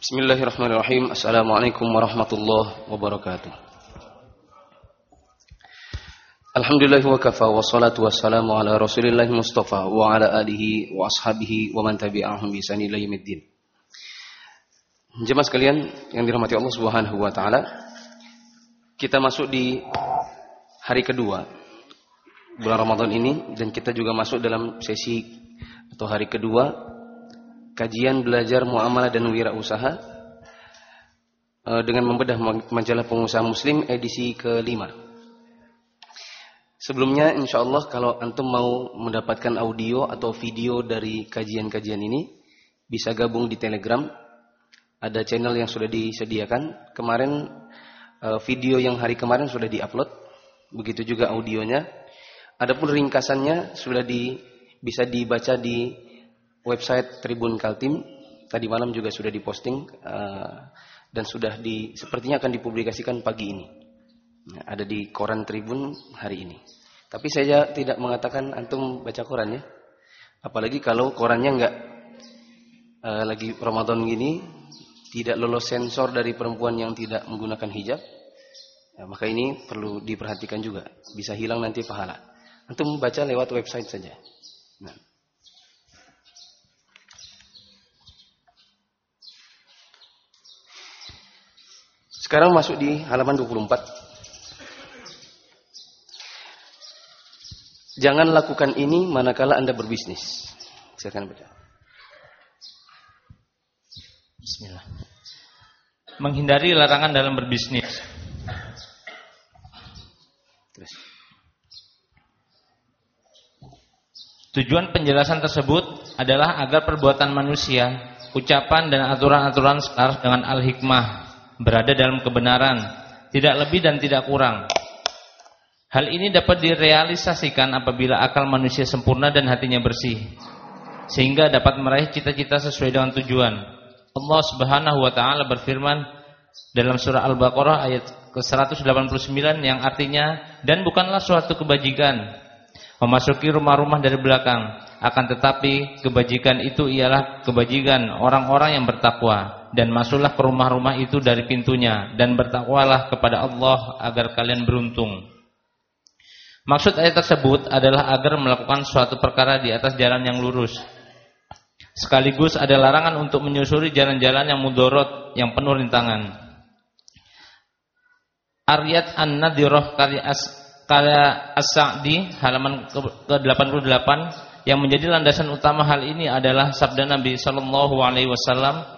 Bismillahirrahmanirrahim. Assalamualaikum warahmatullahi wabarakatuh. Alhamdulillah wa kafa wa salatu wassalamu ala Rasulillah Mustafa wa ala alihi wa ashabihi wa man tabi'ahum bi ihsan ila yaumiddin. Jemaah sekalian yang dirahmati Allah Subhanahu wa taala, kita masuk di hari kedua bulan Ramadan ini dan kita juga masuk dalam sesi atau hari kedua kajian belajar muamalah dan wirausaha dengan membedah majalah pengusaha muslim edisi ke-5. Sebelumnya insyaallah kalau antum mau mendapatkan audio atau video dari kajian-kajian ini bisa gabung di Telegram. Ada channel yang sudah disediakan. Kemarin video yang hari kemarin sudah diupload. Begitu juga audionya. Adapun ringkasannya sudah bisa dibaca di website Tribun Kaltim. Tadi malam juga sudah diposting dan sepertinya akan dipublikasikan pagi ini. Ada di koran Tribun hari ini. Tapi saya tidak mengatakan antum baca koran ya. Apalagi kalau korannya enggak lagi Ramadan gini tidak lolos sensor dari perempuan yang tidak menggunakan hijab. Ya, maka ini perlu diperhatikan juga. Bisa hilang nanti pahala. Antum baca lewat website saja. Nah. Sekarang masuk di halaman 24. Jangan lakukan ini manakala Anda berbisnis. Silakan baca. Bismillah. Menghindari larangan dalam berbisnis. Terus. Tujuan penjelasan tersebut adalah agar perbuatan manusia, ucapan dan aturan-aturan selaras dengan al-hikmah, berada dalam kebenaran, tidak lebih dan tidak kurang. Hal ini dapat direalisasikan apabila akal manusia sempurna dan hatinya bersih, sehingga dapat meraih cita-cita sesuai dengan tujuan. Allah Subhanahu wa taala berfirman dalam surah Al-Baqarah ayat ke-189 yang artinya, dan bukanlah suatu kebajikan memasuki rumah-rumah dari belakang, akan tetapi kebajikan itu ialah kebajikan orang-orang yang bertakwa, dan masuklah ke rumah-rumah itu dari pintunya, dan bertakwalah kepada Allah agar kalian beruntung. Maksud ayat tersebut adalah agar melakukan suatu perkara di atas jalan yang lurus. Sekaligus ada larangan untuk menyusuri jalan-jalan yang mudorot, yang penuh rintangan. Aryat An-Nadirah karya As-Sa'di halaman ke-88 yang menjadi landasan utama hal ini adalah sabda Nabi sallallahu alaihi wasallam,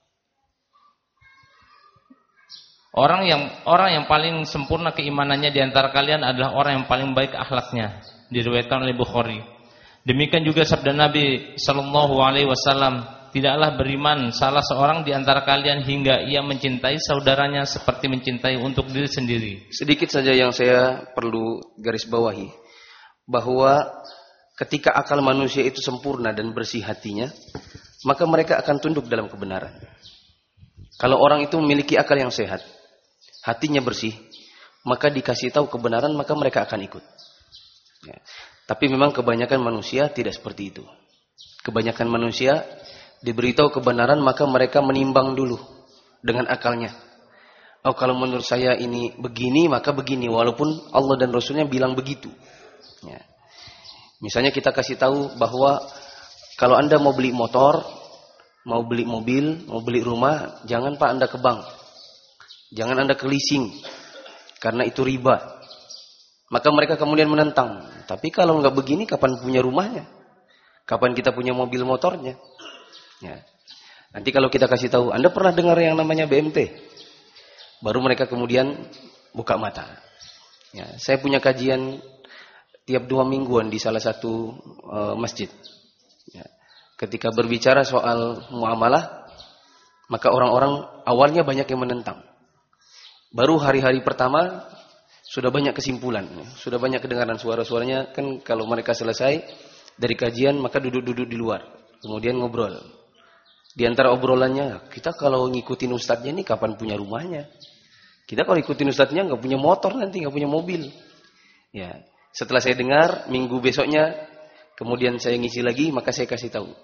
Orang yang paling sempurna keimanannya di antara kalian adalah orang yang paling baik akhlaknya. Diriwayatkan oleh Bukhari. Demikian juga sabda Nabi sallallahu alaihi wasallam, tidaklah beriman salah seorang di antara kalian hingga ia mencintai saudaranya seperti mencintai untuk diri sendiri. Sedikit saja yang saya perlu garis bawahi, bahwa ketika akal manusia itu sempurna dan bersih hatinya, maka mereka akan tunduk dalam kebenaran. Kalau orang itu memiliki akal yang sehat, hatinya bersih, maka dikasih tahu kebenaran, maka mereka akan ikut. Ya. Tapi memang kebanyakan manusia tidak seperti itu. Kebanyakan manusia diberitahu kebenaran, maka mereka menimbang dulu dengan akalnya. Oh, kalau menurut saya ini begini, maka begini, walaupun Allah dan Rasulnya bilang begitu. Ya. Misalnya kita kasih tahu bahwa kalau Anda mau beli motor, mau beli mobil, mau beli rumah, jangan Pak Anda ke bank. Jangan Anda ke leasing, karena itu riba. Maka mereka kemudian menentang. Tapi kalau nggak begini, kapan punya rumahnya? Kapan kita punya mobil motornya? Ya. Nanti kalau kita kasih tahu, Anda pernah dengar yang namanya BMT? Baru mereka kemudian buka mata. Ya. Saya punya kajian tiap 2 mingguan di salah satu masjid. Ya. Ketika berbicara soal muamalah, maka orang-orang awalnya banyak yang menentang. Baru hari-hari pertama sudah banyak kesimpulan, sudah banyak kedengaran suara-suaranya. Kan kalau mereka selesai dari kajian, maka duduk-duduk di luar, kemudian ngobrol. Di antara obrolannya, kita kalau ngikutin ustadznya ini kapan punya rumahnya? Kita kalau ikutin ustadznya nggak punya motor nanti, nggak punya mobil. Ya, setelah saya dengar minggu besoknya, kemudian saya ngisi lagi, maka saya kasih tahu.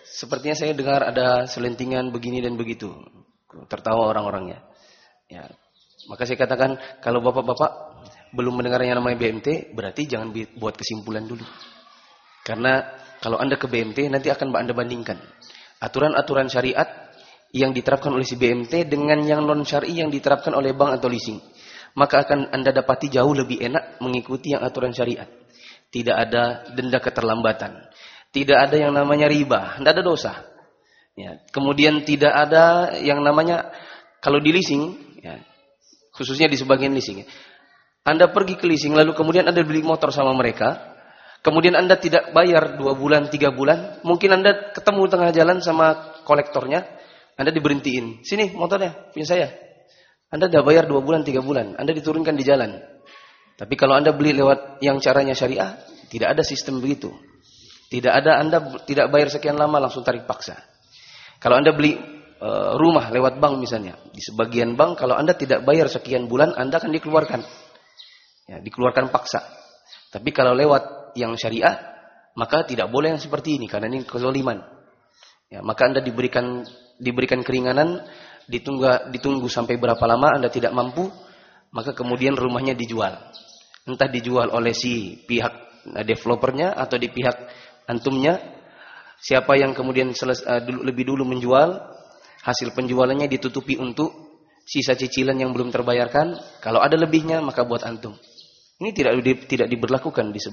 Sepertinya saya dengar ada selentingan begini dan begitu. Tertawa orang-orangnya. Ya. Maka saya katakan, kalau bapak-bapak belum mendengar yang namanya BMT, berarti jangan buat kesimpulan dulu. Karena kalau Anda ke BMT, nanti akan Anda bandingkan aturan-aturan syariat yang diterapkan oleh si BMT dengan yang non-syar'i yang diterapkan oleh bank atau leasing. Maka akan Anda dapati jauh lebih enak mengikuti yang aturan syariat. Tidak ada denda keterlambatan. Tidak ada yang namanya riba. Tidak ada dosa. Ya. Kemudian tidak ada yang namanya, kalau di leasing, ya, khususnya di sebagian leasing, ya, Anda pergi ke leasing, lalu kemudian Anda beli motor sama mereka, kemudian Anda tidak bayar 2 bulan, 3 bulan, mungkin Anda ketemu tengah jalan sama kolektornya, Anda diberhentiin. Sini motornya, punya saya. Anda sudah bayar 2 bulan, 3 bulan. Anda diturunkan di jalan. Tapi kalau Anda beli lewat yang caranya syariah, tidak ada sistem begitu. Tidak ada, Anda tidak bayar sekian lama langsung tarik paksa. Kalau Anda beli rumah lewat bank misalnya, di sebagian bank kalau Anda tidak bayar sekian bulan, Anda akan dikeluarkan. Ya, dikeluarkan paksa. Tapi kalau lewat yang syariah, maka tidak boleh yang seperti ini, karena ini kezaliman. Ya, maka Anda diberikan keringanan, ditunggu sampai berapa lama Anda tidak mampu, maka kemudian rumahnya dijual. Entah dijual oleh si pihak developernya atau di pihak antumnya. Siapa yang kemudian lebih dulu menjual, hasil penjualannya ditutupi untuk sisa cicilan yang belum terbayarkan. Kalau ada lebihnya maka buat antum. Ini tidak diberlakukan di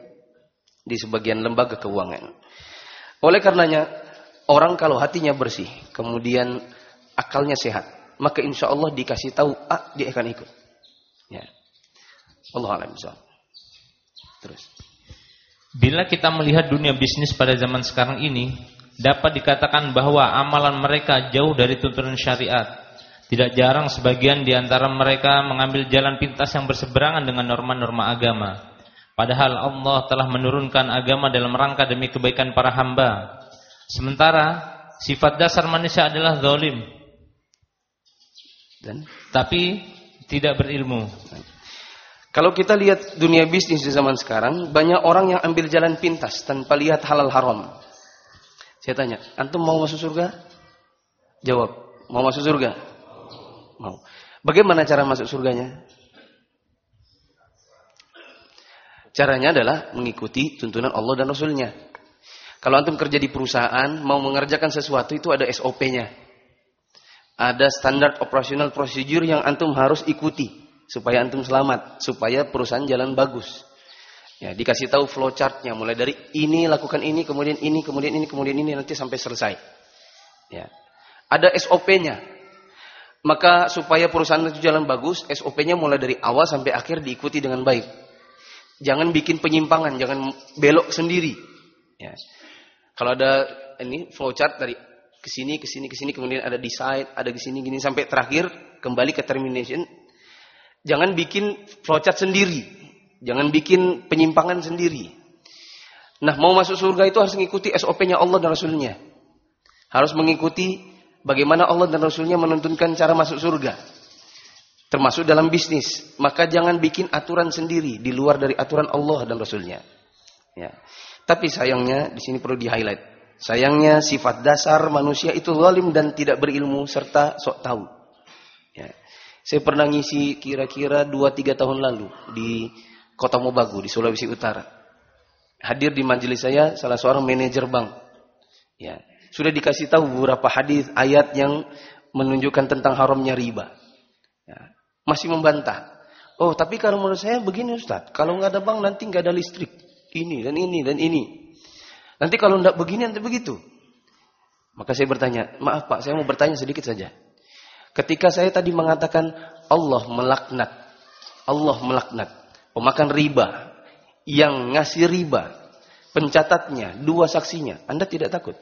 sebagian lembaga keuangan. Oleh karenanya, orang kalau hatinya bersih, kemudian akalnya sehat, maka insya Allah dikasih tahu dia akan ikut. Ya. Allah a'lam bishawab. Terus. Bila kita melihat dunia bisnis pada zaman sekarang ini, dapat dikatakan bahwa amalan mereka jauh dari tuntunan syariat. Tidak jarang sebagian di antara mereka mengambil jalan pintas yang berseberangan dengan norma-norma agama. Padahal Allah telah menurunkan agama dalam rangka demi kebaikan para hamba. Sementara sifat dasar manusia adalah zalim, tapi tidak berilmu. Kalau kita lihat dunia bisnis di zaman sekarang, banyak orang yang ambil jalan pintas tanpa lihat halal haram. Saya tanya, antum mau masuk surga? Jawab, mau masuk surga? Mau. Bagaimana cara masuk surganya? Caranya adalah mengikuti tuntunan Allah dan Rasulnya. Kalau antum kerja di perusahaan, mau mengerjakan sesuatu itu ada SOP-nya. Ada standar operasional procedure yang antum harus ikuti supaya antum selamat, supaya perusahaan jalan bagus. Ya, dikasih tahu flowchart-nya, mulai dari ini lakukan ini, kemudian ini, kemudian ini, kemudian ini, nanti sampai selesai. Ya. Ada SOP-nya. Maka supaya perusahaan itu jalan bagus, SOP-nya mulai dari awal sampai akhir diikuti dengan baik. Jangan bikin penyimpangan, jangan belok sendiri. Ya. Kalau ada ini flowchart dari kesini, kemudian ada decide, ada kesini, gini sampai terakhir kembali ke termination. Jangan bikin flowchart sendiri, jangan bikin penyimpangan sendiri. Nah, mau masuk surga itu harus mengikuti SOP-nya Allah dan Rasulnya. Harus mengikuti bagaimana Allah dan Rasulnya menuntunkan cara masuk surga. Termasuk dalam bisnis, maka jangan bikin aturan sendiri di luar dari aturan Allah dan Rasulnya. Ya. Tapi sayangnya di sini perlu di-highlight. Sayangnya sifat dasar manusia itu zalim dan tidak berilmu serta sok tahu. Ya. Saya pernah ngisi kira-kira 2-3 tahun lalu di Kota Mobagu di Sulawesi Utara. Hadir di majelis saya salah seorang manajer bank. Ya. Sudah dikasih tahu beberapa hadis ayat yang menunjukkan tentang haramnya riba. Ya. Masih membantah. Oh, tapi kalau menurut saya begini Ustaz, kalau nggak ada bank nanti nggak ada listrik. Ini dan ini dan ini. Nanti kalau nggak begini nanti begitu. Maka saya bertanya, maaf Pak, saya mau bertanya sedikit saja. Ketika saya tadi mengatakan Allah melaknat pemakan riba, yang ngasih riba, pencatatnya, 2 saksinya, Anda tidak takut?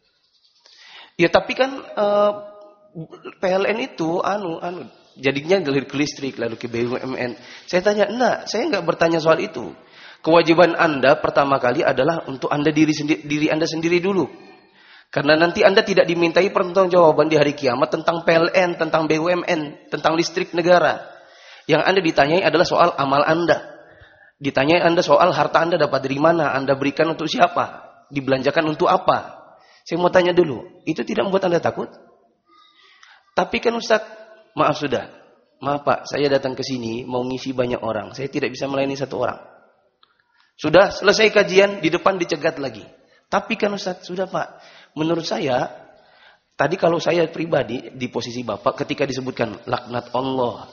Ya tapi kan PLN itu jadinya dari ke listrik lalu ke BUMN. Saya tanya, enggak, saya enggak bertanya soal itu. Kewajiban Anda pertama kali adalah untuk Anda diri Anda sendiri dulu. Karena nanti Anda tidak dimintai pertanggungjawaban di hari kiamat tentang PLN, tentang BUMN, tentang listrik negara. Yang Anda ditanyai adalah soal amal Anda. Ditanyai Anda soal harta Anda dapat dari mana, Anda berikan untuk siapa, dibelanjakan untuk apa. Saya mau tanya dulu, itu tidak membuat Anda takut? Tapi kan Ustaz, maaf sudah. Maaf Pak, saya datang ke sini mau ngisi banyak orang. Saya tidak bisa melayani satu orang. Sudah selesai kajian, di depan dicegat lagi. Tapi kan Ustaz, sudah Pak. Menurut saya, tadi kalau saya pribadi di posisi Bapak ketika disebutkan laknat Allah,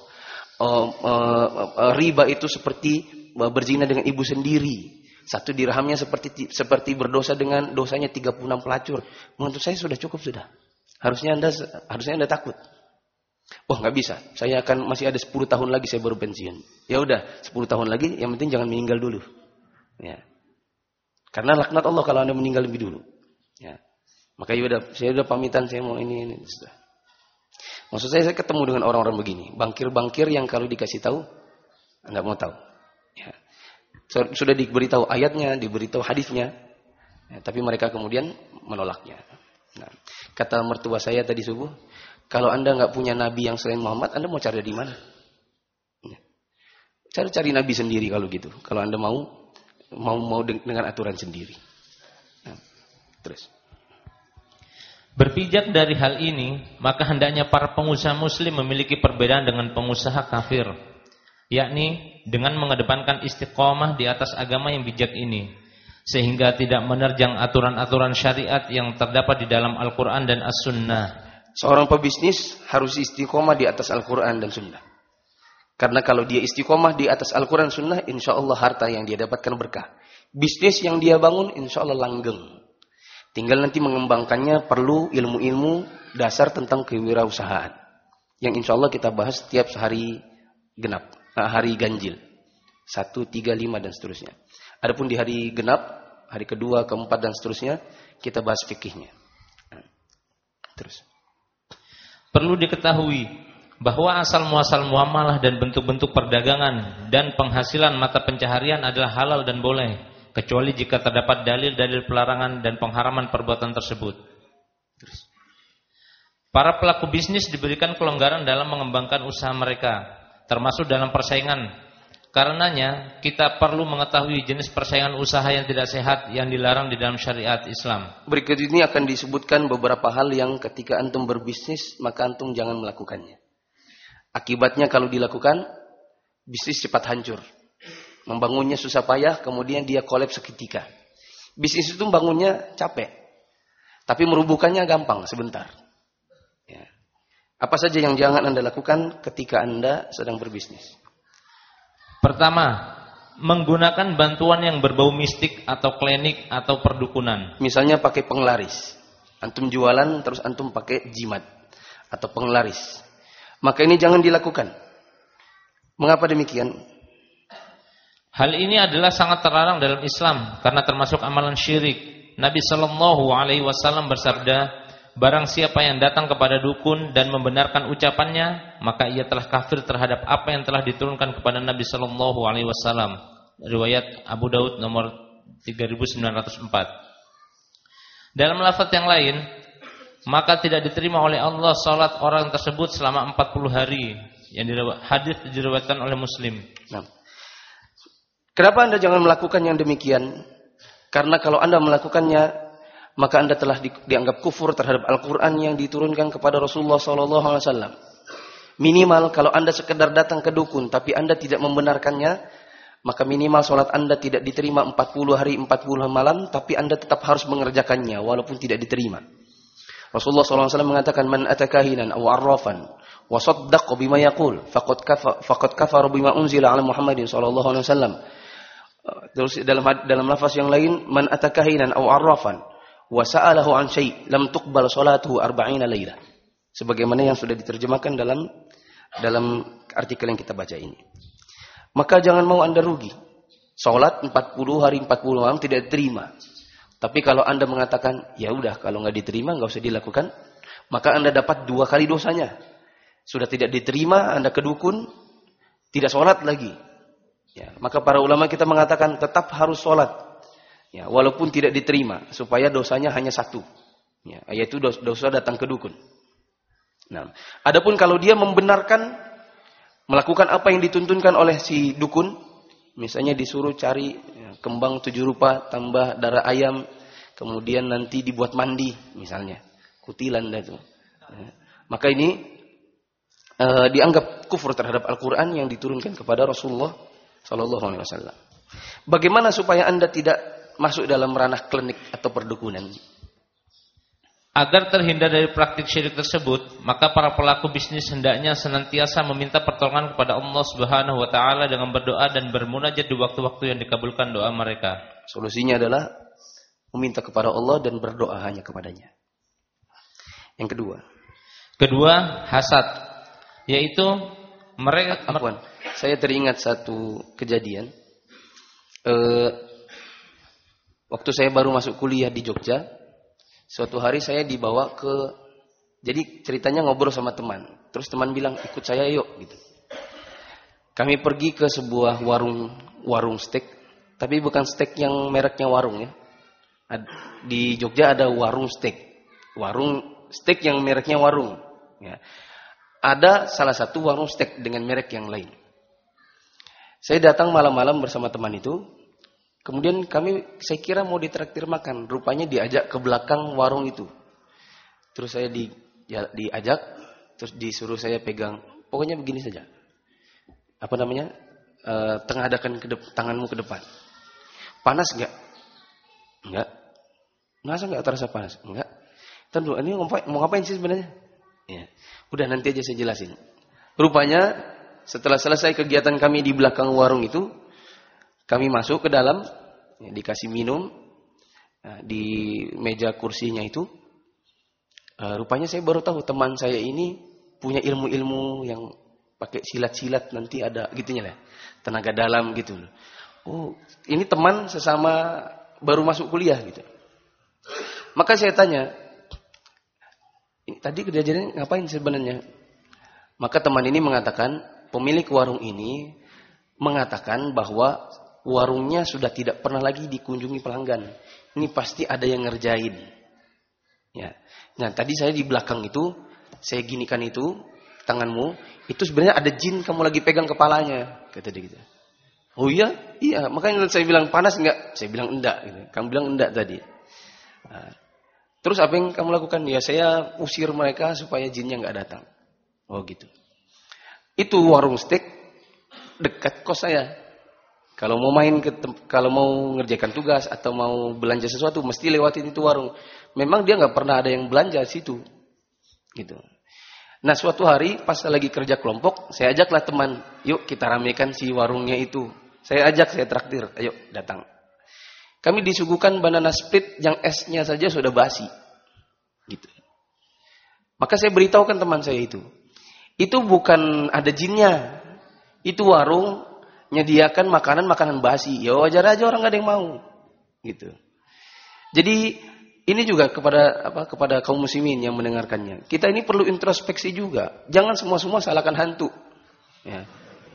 riba itu seperti berzina dengan ibu sendiri. 1 dirhamnya seperti berdosa dengan dosanya 36 pelacur. Menurut saya sudah cukup sudah. Harusnya Anda takut. Wah, nggak bisa. Saya masih ada 10 tahun lagi saya baru pensiun. Ya udah, 10 tahun lagi, yang penting jangan meninggal dulu. Ya. Karena laknat Allah kalau Anda meninggal lebih dulu. Ya. Maka saya udah pamitan, saya mau ini. Maksud saya ketemu dengan orang-orang begini, bankir-bankir yang kalau dikasih tahu nggak mau tahu. Ya. Sudah diberitahu ayatnya, diberitahu hadisnya, ya, tapi mereka kemudian menolaknya. Nah, kata mertua saya tadi subuh, kalau Anda nggak punya nabi yang selain Muhammad, Anda mau cari di mana? Ya. Cari nabi sendiri kalau gitu. Kalau Anda mau dengan aturan sendiri. Nah, terus. Berpijak dari hal ini, maka hendaknya para pengusaha muslim memiliki perbedaan dengan pengusaha kafir, yakni dengan mengedepankan istiqomah di atas agama yang bijak ini, sehingga tidak menerjang aturan-aturan syariat yang terdapat di dalam Al-Quran dan As-Sunnah. Seorang pebisnis harus istiqomah di atas Al-Quran dan Sunnah. Karena kalau dia istiqomah di atas Al-Quran dan Sunnah, insya Allah harta yang dia dapatkan berkah. Bisnis yang dia bangun, insya Allah langgeng. Tinggal nanti mengembangkannya perlu ilmu-ilmu dasar tentang kewirausahaan. Yang insya Allah kita bahas setiap hari genap, hari ganjil. 1, 3, 5 dan seterusnya. Adapun di hari genap, hari kedua, keempat dan seterusnya, kita bahas fikihnya. Terus. Perlu diketahui bahwa asal muasal muamalah dan bentuk-bentuk perdagangan dan penghasilan mata pencaharian adalah halal dan boleh, kecuali jika terdapat dalil-dalil pelarangan dan pengharaman perbuatan tersebut. Para pelaku bisnis diberikan kelonggaran dalam mengembangkan usaha mereka, termasuk dalam persaingan. Karenanya, kita perlu mengetahui jenis persaingan usaha yang tidak sehat yang dilarang di dalam syariat Islam. Berikut ini akan disebutkan beberapa hal yang ketika antum berbisnis, maka antum jangan melakukannya. Akibatnya kalau dilakukan, bisnis cepat hancur. Membangunnya susah payah, kemudian dia kolaps seketika. Bisnis itu bangunnya capek, tapi merubuhkannya gampang, sebentar. Ya. Apa saja yang jangan Anda lakukan ketika Anda sedang berbisnis? Pertama, menggunakan bantuan yang berbau mistik atau klinik atau perdukunan. Misalnya pakai penglaris. Antum jualan terus antum pakai jimat atau penglaris. Maka ini jangan dilakukan. Mengapa demikian? Hal ini adalah sangat terlarang dalam Islam karena termasuk amalan syirik. Nabi SAW bersabda, barang siapa yang datang kepada dukun dan membenarkan ucapannya, maka ia telah kafir terhadap apa yang telah diturunkan kepada Nabi SAW. Riwayat Abu Daud nomor 3904. Dalam lafaz yang lain, maka tidak diterima oleh Allah salat orang tersebut selama 40 hari. Yang hadis diriwayatkan oleh Muslim. Nah. Kenapa Anda jangan melakukan yang demikian? Karena kalau Anda melakukannya, maka Anda telah dianggap kufur terhadap Al-Quran yang diturunkan kepada Rasulullah SAW. Minimal kalau Anda sekedar datang ke dukun, tapi Anda tidak membenarkannya, maka minimal sholat Anda tidak diterima 40 hari 40 malam, tapi Anda tetap harus mengerjakannya, walaupun tidak diterima. Rasulullah SAW mengatakan, Man atakahinan aw arrafan, wa saddaqa bima yaqul, faqad kafara bima unzila ala Muhammadin SAW. Terus dalam lafaz yang lain, Man atakahinan aw arrafan, wa sa'alahu an syai' lam tuqbal salatuhu 40 lailah. Sebagaimana yang sudah diterjemahkan dalam artikel yang kita baca ini. Maka jangan mau Anda rugi. Salat 40 hari 40 malam tidak diterima. Tapi kalau Anda mengatakan, ya udah kalau enggak diterima enggak usah dilakukan, maka Anda dapat 2 kali dosanya. Sudah tidak diterima, Anda ke dukun, tidak salat lagi. Ya, maka para ulama kita mengatakan tetap harus salat. Ya, walaupun tidak diterima, supaya dosanya hanya 1. Ya, yaitu dosa datang ke dukun. Nah, adapun kalau dia membenarkan melakukan apa yang dituntunkan oleh si dukun, misalnya disuruh cari kembang 7 rupa tambah darah ayam, kemudian nanti dibuat mandi misalnya, kutilan dah itu. Maka ini dianggap kufur terhadap Al-Quran yang diturunkan kepada Rasulullah Sallallahu Alaihi Wasallam. Bagaimana supaya Anda tidak masuk dalam ranah klinik atau perdukunan? Agar terhindar dari praktik syirik tersebut, maka para pelaku bisnis hendaknya senantiasa meminta pertolongan kepada Allah Subhanahu wa taala dengan berdoa dan bermunajat di waktu-waktu yang dikabulkan doa mereka. Solusinya adalah meminta kepada Allah dan berdoa hanya kepadanya. Yang kedua, hasad, yaitu mereka saya teringat satu kejadian. Waktu saya baru masuk kuliah di Jogja, suatu hari saya dibawa jadi ceritanya ngobrol sama teman. Terus teman bilang, ikut saya yuk gitu. Kami pergi ke sebuah warung steak, tapi bukan steak yang mereknya warung ya. Di Jogja ada warung steak yang mereknya warung. Ya. Ada salah satu warung steak dengan merek yang lain. Saya datang malam-malam bersama teman itu. Kemudian saya kira mau ditraktir makan. Rupanya diajak ke belakang warung itu. Terus saya diajak. Terus disuruh saya pegang. Pokoknya begini saja. Tengadahkan tanganmu ke depan. Panas enggak? Enggak. Masa enggak terasa panas? Enggak. Tunggu, ini mau ngapain sih sebenarnya? Ya. Udah nanti aja saya jelasin. Rupanya setelah selesai kegiatan kami di belakang warung itu, kami masuk ke dalam, dikasih minum di meja kursinya itu. Rupanya saya baru tahu teman saya ini punya ilmu-ilmu yang pakai silat-silat, nanti ada gitunya lah, tenaga dalam gitu. Oh, ini teman sesama baru masuk kuliah gitu. Maka saya tanya, tadi kejadiannya ngapain sebenarnya? Maka teman ini mengatakan, pemilik warung ini mengatakan bahwa warungnya sudah tidak pernah lagi dikunjungi pelanggan. Ini pasti ada yang ngerjain. Ya. Nah, tadi saya di belakang itu, saya ginikan itu, tanganmu, itu sebenarnya ada jin kamu lagi pegang kepalanya. Kata dia gitu. Oh iya? Iya. Makanya saya bilang, panas enggak? Saya bilang enggak. Gitu. Kamu bilang enggak tadi. Nah, terus apa yang kamu lakukan? Ya saya usir mereka supaya jinnya enggak datang. Oh gitu. Itu warung steak dekat kos saya. Kalau mau ngerjakan tugas atau mau belanja sesuatu mesti lewatin itu warung. Memang dia nggak pernah ada yang belanja di situ, gitu. Nah suatu hari pas lagi kerja kelompok, saya ajaklah teman, yuk kita ramekan si warungnya itu. Saya traktir, ayo datang. Kami disuguhkan banana split yang esnya saja sudah basi, gitu. Maka saya beritahukan teman saya itu bukan ada jinnya, itu warung nyediakan makanan basi. Ya wajar aja orang nggak ada yang mau, gitu. Jadi ini juga kepada kaum muslimin yang mendengarkannya. Kita ini perlu introspeksi juga. Jangan semua salahkan hantu. Ya.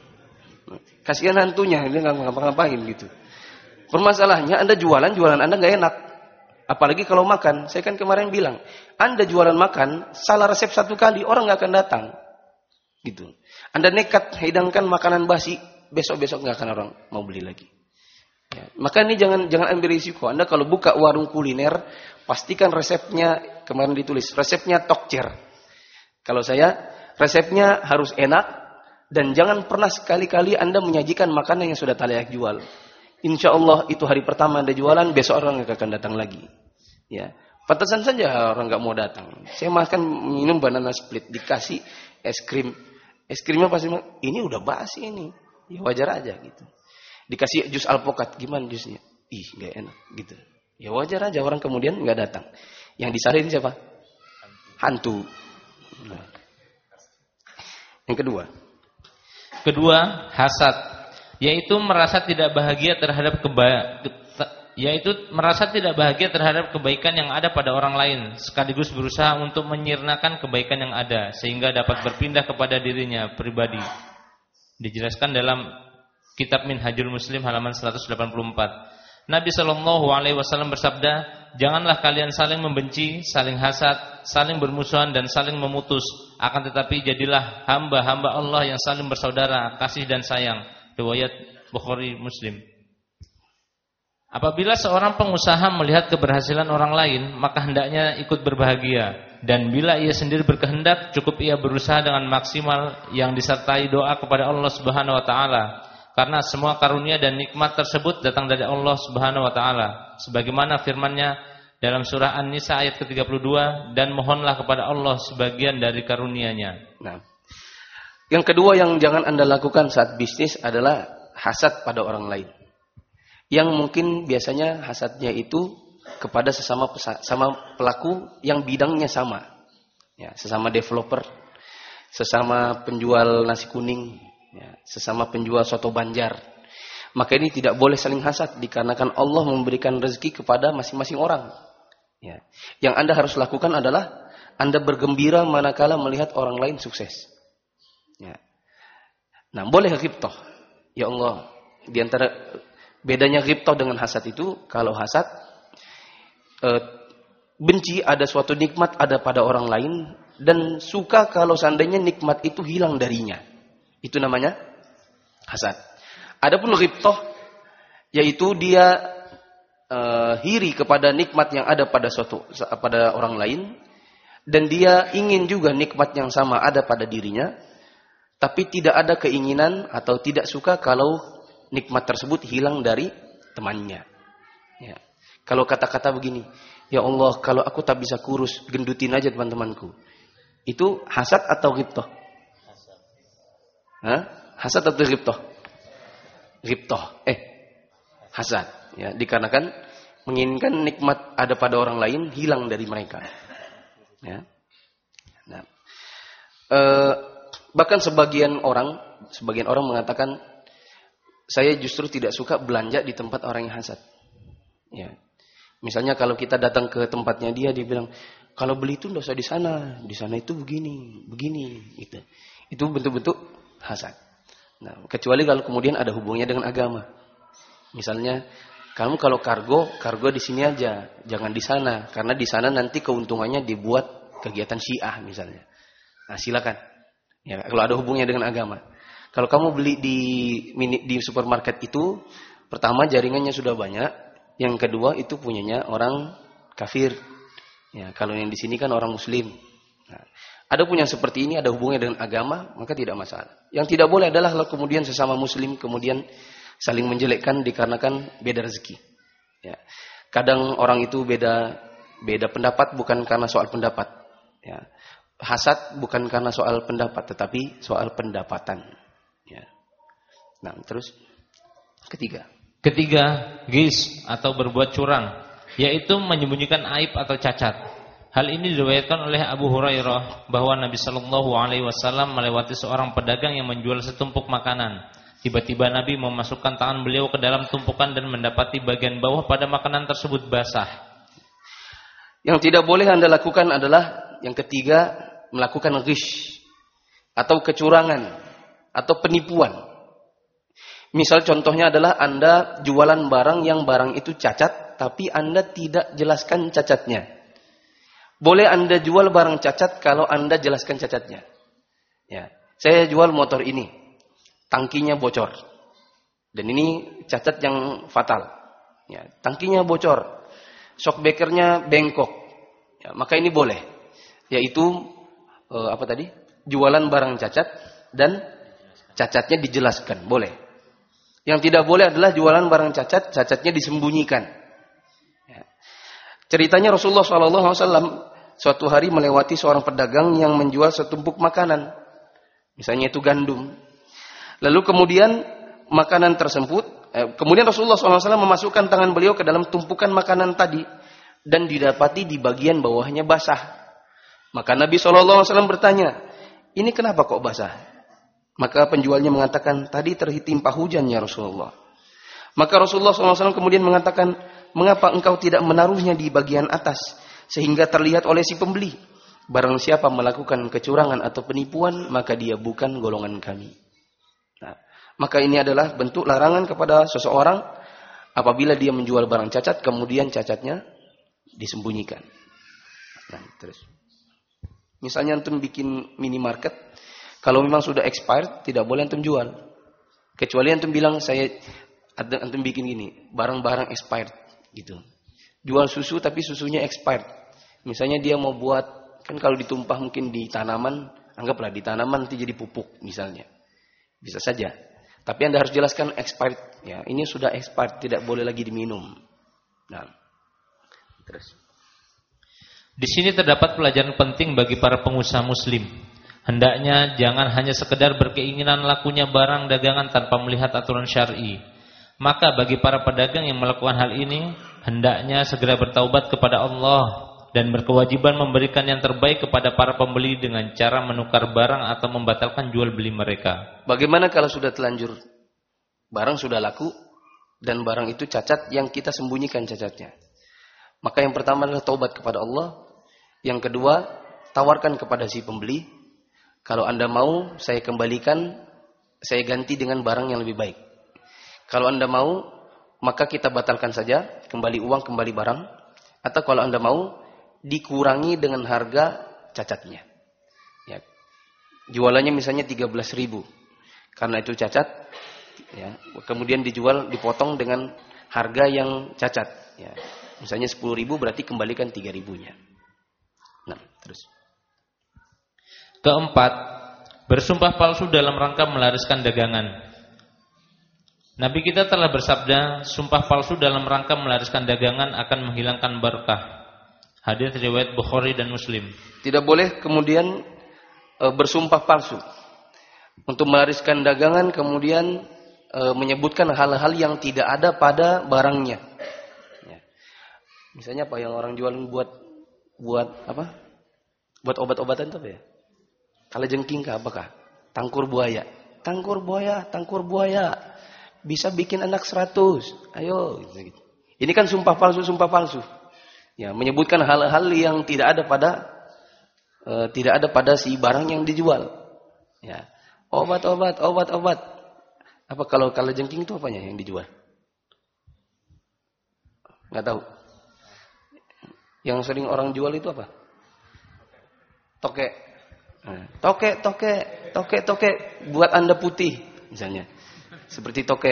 Kasihan hantunya, dia nggak ngapa-ngapain gitu. Permasalahannya Anda jualan Anda nggak enak. Apalagi kalau makan. Saya kan kemarin bilang, Anda jualan makan, salah resep satu kali orang nggak akan datang. Gitu. Anda nekat hidangkan makanan basi, besok nggak akan orang mau beli lagi. Ya. Maka ini jangan ambil risiko. Anda kalau buka warung kuliner, pastikan resepnya kemarin ditulis, resepnya tokcer. Kalau saya, resepnya harus enak dan jangan pernah sekali-kali Anda menyajikan makanan yang sudah tak layak jual. Insya Allah itu hari pertama Anda jualan, besok orang nggak akan datang lagi. Ya, pantasan saja orang nggak mau datang. Saya makan minum banana split, dikasih es krim, es krimnya pasti ini udah basi ini. Ya wajar aja gitu. Dikasih jus alpukat, gimana jusnya? Ih, nggak enak gitu. Ya wajar aja orang kemudian nggak datang. Yang disalahin siapa? Hantu. Nah. Yang kedua, hasad, yaitu merasa tidak bahagia terhadap kebaikan yang ada pada orang lain, sekaligus berusaha untuk menyirnakan kebaikan yang ada sehingga dapat berpindah kepada dirinya pribadi. Dijelaskan dalam Kitab Minhajul Muslim halaman 184. Nabi Shallallahu Alaihi Wasallam bersabda, janganlah kalian saling membenci, saling hasad, saling bermusuhan dan saling memutus. Akan tetapi jadilah hamba-hamba Allah yang saling bersaudara, kasih dan sayang. Riwayat Bukhari Muslim. Apabila seorang pengusaha melihat keberhasilan orang lain, maka hendaknya ikut berbahagia. Dan bila ia sendiri berkehendak, cukup ia berusaha dengan maksimal yang disertai doa kepada Allah Subhanahu wa taala. Karena semua karunia dan nikmat tersebut datang dari Allah Subhanahu wa taala. Sebagaimana firman-Nya dalam surah An-Nisa ayat ke-32, dan mohonlah kepada Allah sebagian dari karunia-Nya. Nah, yang kedua yang jangan Anda lakukan saat bisnis adalah hasad pada orang lain. Yang mungkin biasanya hasadnya itu kepada sesama pelaku yang bidangnya sama. Ya, sesama developer, sesama penjual nasi kuning, ya, sesama penjual soto Banjar. Maka ini tidak boleh saling hasad dikarenakan Allah memberikan rezeki kepada masing-masing orang. Ya. Yang Anda harus lakukan adalah Anda bergembira manakala melihat orang lain sukses. Ya. Nah, boleh ghibthah. Ya Allah, di antara bedanya ghibthah dengan hasad itu, kalau hasad benci ada suatu nikmat ada pada orang lain dan suka kalau seandainya nikmat itu hilang darinya. Itu namanya hasad. Adapun ghibthah yaitu dia iri kepada nikmat yang ada pada orang lain dan dia ingin juga nikmat yang sama ada pada dirinya, tapi tidak ada keinginan atau tidak suka kalau nikmat tersebut hilang dari temannya. Ya. Kalau kata-kata begini, ya Allah, kalau aku tak bisa kurus, gendutin aja teman-temanku. Itu hasad atau ghibthah? Hasad atau ghibthah? Ghibthah. Hasad. Ya, dikarenakan menginginkan nikmat ada pada orang lain hilang dari mereka. Ya. Nah, bahkan sebagian orang mengatakan, saya justru tidak suka belanja di tempat orang yang hasad. Ya. Misalnya kalau kita datang ke tempatnya dia bilang, kalau beli itu nggak usah di sana itu begini, gitu. Itu bentuk-bentuk hasad. Nah, kecuali kalau kemudian ada hubungannya dengan agama. Misalnya, kamu kalau kargo di sini aja, jangan di sana, karena di sana nanti keuntungannya dibuat kegiatan Syiah misalnya. Nah, silakan. Ya, kalau ada hubungannya dengan agama. Kalau kamu beli di supermarket itu, pertama jaringannya sudah banyak, yang kedua itu punyanya orang kafir. Ya, kalau yang di sini kan orang muslim. Nah, ada pun yang seperti ini ada hubungannya dengan agama, maka tidak masalah. Yang tidak boleh adalah kalau kemudian sesama muslim kemudian saling menjelekkan dikarenakan beda rezeki. Ya. Kadang orang itu beda pendapat bukan karena soal pendapat. Ya. Hasad bukan karena soal pendapat, tetapi soal pendapatan. Ya. Nah, terus ketiga, gis atau berbuat curang, yaitu menyembunyikan aib atau cacat. Hal ini diriwayatkan oleh Abu Hurairah bahwa Nabi Shallallahu Alaihi Wasallam melewati seorang pedagang yang menjual setumpuk makanan. Tiba-tiba Nabi memasukkan tangan beliau ke dalam tumpukan dan mendapati bagian bawah pada makanan tersebut basah. Yang tidak boleh Anda lakukan adalah yang ketiga, melakukan ghish atau kecurangan atau penipuan. Misal contohnya adalah Anda jualan barang yang barang itu cacat, tapi Anda tidak jelaskan cacatnya. Boleh Anda jual barang cacat kalau Anda jelaskan cacatnya. Ya, saya jual motor ini, tangkinya bocor, dan ini cacat yang fatal. Ya, tangkinya bocor, shockbreakernya bengkok. Ya, maka ini boleh, yaitu jualan barang cacat dan cacatnya dijelaskan, boleh. Yang tidak boleh adalah jualan barang cacat, cacatnya disembunyikan. Ya. Ceritanya Rasulullah SAW suatu hari melewati seorang pedagang yang menjual setumpuk makanan, misalnya itu gandum. Lalu kemudian makanan tersebut, kemudian Rasulullah SAW memasukkan tangan beliau ke dalam tumpukan makanan tadi dan didapati di bagian bawahnya basah. Maka Nabi SAW bertanya, ini kenapa kok basah? Maka penjualnya mengatakan, tadi tertimpa hujan ya Rasulullah. Maka Rasulullah SAW kemudian mengatakan, mengapa engkau tidak menaruhnya di bagian atas sehingga terlihat oleh si pembeli? Barang siapa melakukan kecurangan atau penipuan, maka dia bukan golongan kami. Nah, maka ini adalah bentuk larangan kepada seseorang apabila dia menjual barang cacat, kemudian cacatnya disembunyikan. Nah, terus. Misalnya antum bikin minimarket, kalau memang sudah expired, tidak boleh antum jual. Kecuali antum bilang, Antum bikin gini, barang-barang expired gitu. Jual susu tapi susunya expired. Misalnya dia mau buat, kan kalau ditumpah mungkin di tanaman, anggaplah di tanaman nanti jadi pupuk misalnya. Bisa saja. Tapi Anda harus jelaskan expired. Ya, ini sudah expired, tidak boleh lagi diminum. Nah, terus. Di sini terdapat pelajaran penting bagi para pengusaha muslim. Hendaknya jangan hanya sekedar berkeinginan lakunya barang dagangan tanpa melihat aturan syar'i. Maka bagi para pedagang yang melakukan hal ini, hendaknya segera bertaubat kepada Allah dan berkewajiban memberikan yang terbaik kepada para pembeli dengan cara menukar barang atau membatalkan jual beli mereka. Bagaimana kalau sudah telanjur, barang sudah laku dan barang itu cacat yang kita sembunyikan cacatnya? Maka yang pertama adalah taubat kepada Allah. Yang kedua, tawarkan kepada si pembeli, kalau Anda mau saya kembalikan, saya ganti dengan barang yang lebih baik. Kalau Anda mau, maka kita batalkan saja, kembali uang, kembali barang. Atau kalau Anda mau, dikurangi dengan harga cacatnya. Ya. Jualannya misalnya 13.000, karena itu cacat. Ya. Kemudian dijual, dipotong dengan harga yang cacat. Ya. Misalnya 10.000 berarti kembalikan 3.000-nya. Nah, terus. Keempat, bersumpah palsu dalam rangka melariskan dagangan. Nabi kita telah bersabda, sumpah palsu dalam rangka melariskan dagangan akan menghilangkan berkah. Hadis riwayat Bukhari dan Muslim. Tidak boleh kemudian bersumpah palsu untuk melariskan dagangan, kemudian menyebutkan hal-hal yang tidak ada pada barangnya. Ya. Misalnya apa yang orang jual buat apa? Buat obat-obatan itu apa ya? Kalajengking kah apakah? Tangkur buaya. Tangkur buaya, tangkur buaya. Bisa bikin anak 100. Ayo. Ini kan sumpah palsu. Ya, menyebutkan hal-hal yang tidak ada pada si barang yang dijual. Ya. Obat. Apa kalau kalajengking itu apanya yang dijual? Enggak tahu. Yang sering orang jual itu apa? Toke. Toke buat Anda putih misalnya. Seperti toke.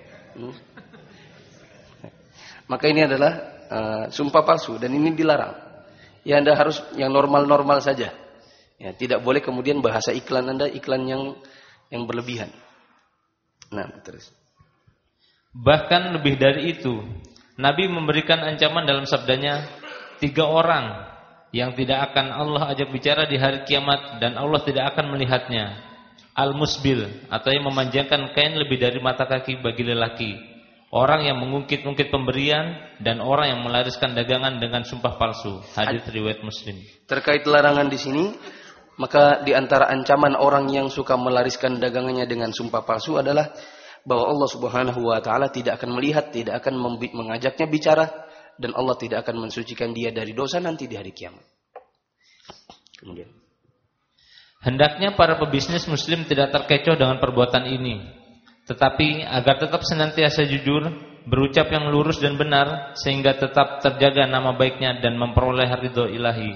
Maka ini adalah sumpah palsu dan ini dilarang. Ya, Anda harus yang normal-normal saja. Ya, tidak boleh kemudian bahasa iklan Anda iklan yang berlebihan. Nah, terus. Bahkan lebih dari itu, Nabi memberikan ancaman dalam sabdanya, 3 orang yang tidak akan Allah ajak bicara di hari kiamat dan Allah tidak akan melihatnya. Al-musbil, atau yang memanjangkan kain lebih dari mata kaki bagi lelaki. Orang yang mengungkit-ungkit pemberian dan orang yang melariskan dagangan dengan sumpah palsu. Hadis riwayat Muslim. Terkait larangan di sini, maka di antara ancaman orang yang suka melariskan dagangannya dengan sumpah palsu adalah bahwa Allah Subhanahu wa taala tidak akan melihat, tidak akan mengajaknya bicara, dan Allah tidak akan mensucikan dia dari dosa nanti di hari kiamat. Kemudian, hendaknya para pebisnis muslim tidak terkecoh dengan perbuatan ini, tetapi agar tetap senantiasa jujur, berucap yang lurus dan benar, sehingga tetap terjaga nama baiknya dan memperoleh ridho ilahi.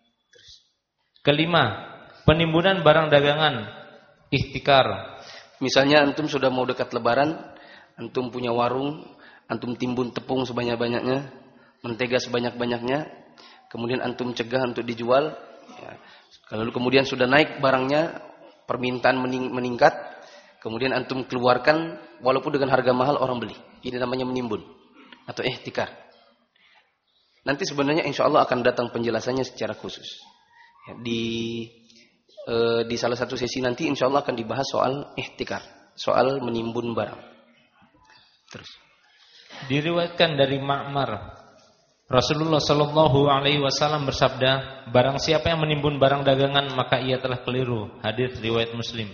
Kelima, penimbunan barang dagangan, ihtikar. Misalnya antum sudah mau dekat lebaran, antum punya warung, antum timbun tepung sebanyak-banyaknya, mentega sebanyak-banyaknya, kemudian antum cegah untuk dijual. Ya. Kalau kemudian sudah naik barangnya, permintaan meningkat, kemudian antum keluarkan walaupun dengan harga mahal orang beli. Ini namanya menimbun atau ihtikar. Nanti sebenarnya insya Allah akan datang penjelasannya secara khusus. Ya, di salah satu sesi nanti insya Allah akan dibahas soal ihtikar, soal menimbun barang. Terus. Diriwayatkan dari Ma'mar, Rasulullah Shallallahu Alaihi Wasallam bersabda, barang siapa yang menimbun barang dagangan maka ia telah keliru. Hadis riwayat Muslim.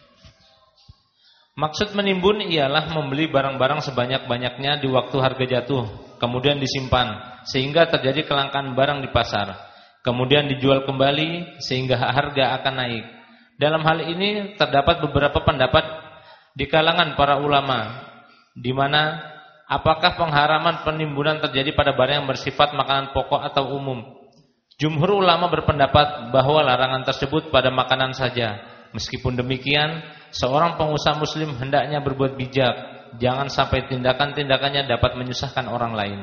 Maksud menimbun ialah membeli barang-barang sebanyak-banyaknya di waktu harga jatuh, kemudian disimpan sehingga terjadi kelangkaan barang di pasar, kemudian dijual kembali sehingga harga akan naik. Dalam hal ini terdapat beberapa pendapat di kalangan para ulama, di mana apakah pengharaman penimbunan terjadi pada barang yang bersifat makanan pokok atau umum. Jumhur ulama berpendapat bahwa larangan tersebut pada makanan saja. Meskipun demikian, seorang pengusaha muslim hendaknya berbuat bijak, Jangan sampai tindakan-tindakannya dapat menyusahkan orang lain.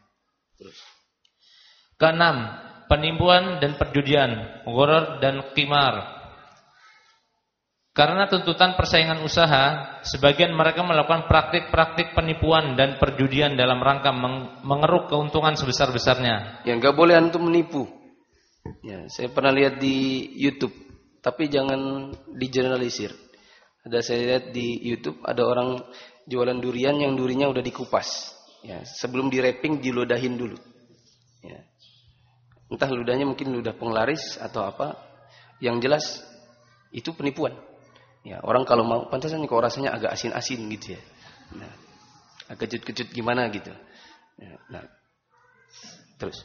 Keenam, penipuan dan perjudian, gharar dan qimar. Karena tuntutan persaingan usaha, sebagian mereka melakukan praktik-praktik penipuan dan perjudian dalam rangka mengeruk keuntungan sebesar-besarnya. Ya, nggak boleh antum menipu. Ya, saya pernah lihat di YouTube, tapi jangan digeneralisir. Ada saya lihat di YouTube ada orang jualan durian yang durinya udah dikupas. Ya, sebelum direping diludahin dulu. Ya. Entah ludahnya mungkin ludah penglaris atau apa. Yang jelas itu penipuan. Ya, orang kalau mau pantasan kok rasanya agak asin-asin gitu ya. Nah, agak kecut-kecut gimana gitu. Ya, nah. Terus.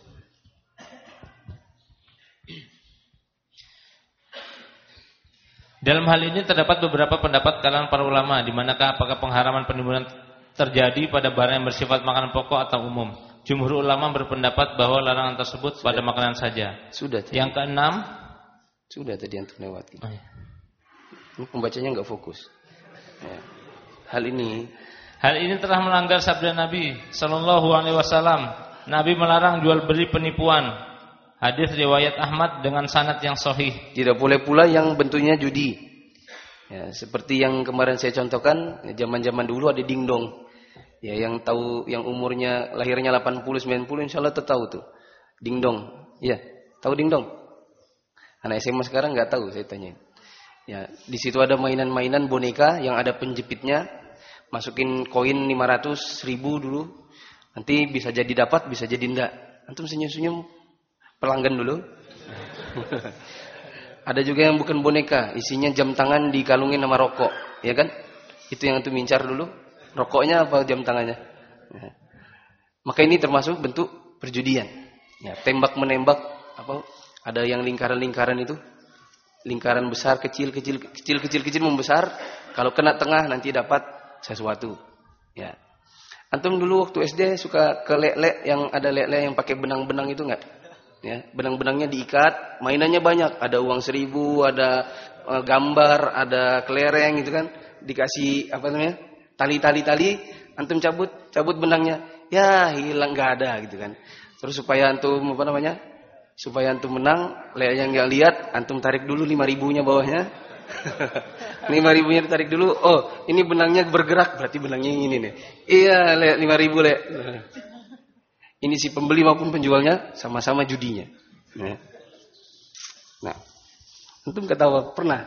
Dalam hal ini terdapat beberapa pendapat kalangan para ulama, di manakah apakah pengharaman penipuan terjadi pada barang yang bersifat makanan pokok atau umum. Jumhur ulama berpendapat bahwa larangan tersebut pada makanan saja. Sudah. Tadi. Yang keenam, sudah tadi yang terlewati. Oh, ya. Ini pembacanya enggak fokus. Ya. Hal ini telah melanggar sabda Nabi sallallahu alaihi wasallam. Nabi melarang jual beli penipuan. Hadis riwayat Ahmad dengan sanad yang sahih. Tidak boleh pula yang bentuknya judi. Ya, seperti yang kemarin saya contohkan, zaman-zaman dulu ada dingdong. Ya, yang tahu yang umurnya lahirnya 80 90 insyaallah tahu tuh. Dingdong. Iya, tahu dingdong? Anak SMA sekarang enggak tahu, saya tanya. Ya, di situ ada mainan-mainan boneka yang ada penjepitnya. Masukin koin 500 1000 dulu. Nanti bisa jadi dapat, bisa jadi enggak. Antum senyum-senyum pelanggan dulu. Ada juga yang bukan boneka, isinya jam tangan dikalungin sama rokok, ya kan? Itu yang antum incar dulu. Rokoknya apa jam tangannya? Ya. Maka ini termasuk bentuk perjudian. Ya, tembak menembak apa? Ada yang lingkaran-lingkaran itu. Lingkaran besar, kecil membesar. Kalau kena tengah nanti dapat sesuatu. Ya. Antum dulu waktu SD suka ke lek-lek yang ada lek-lek yang pakai benang-benang itu enggak? Ya, benang-benangnya diikat, mainannya banyak. Ada uang 1000, ada gambar, ada kelereng gitu kan. Dikasih apa namanya? Tali, antum cabut benangnya. Ya, hilang enggak ada gitu kan. Terus supaya antum apa namanya? Supaya antum menang, yang enggak lihat, antum tarik dulu 5.000-nya bawahnya. 5.000-nya ditarik dulu. Oh, ini benangnya bergerak, berarti benangnya yang ini nih. Iya, lek 5.000 lek. Ini si pembeli maupun penjualnya sama-sama judinya. Nah, antum ketawa pernah.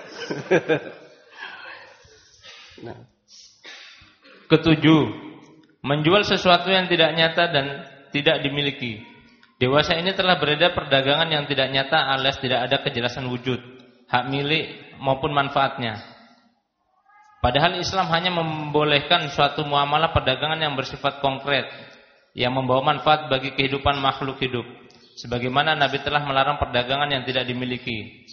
Nah. Ketujuh, menjual sesuatu yang tidak nyata dan tidak dimiliki. Dewasa ini telah beredar perdagangan yang tidak nyata alias tidak ada kejelasan wujud, hak milik maupun manfaatnya. Padahal Islam hanya membolehkan suatu muamalah perdagangan yang bersifat konkret, yang membawa manfaat bagi kehidupan makhluk hidup. Sebagaimana Nabi telah melarang perdagangan yang tidak dimiliki.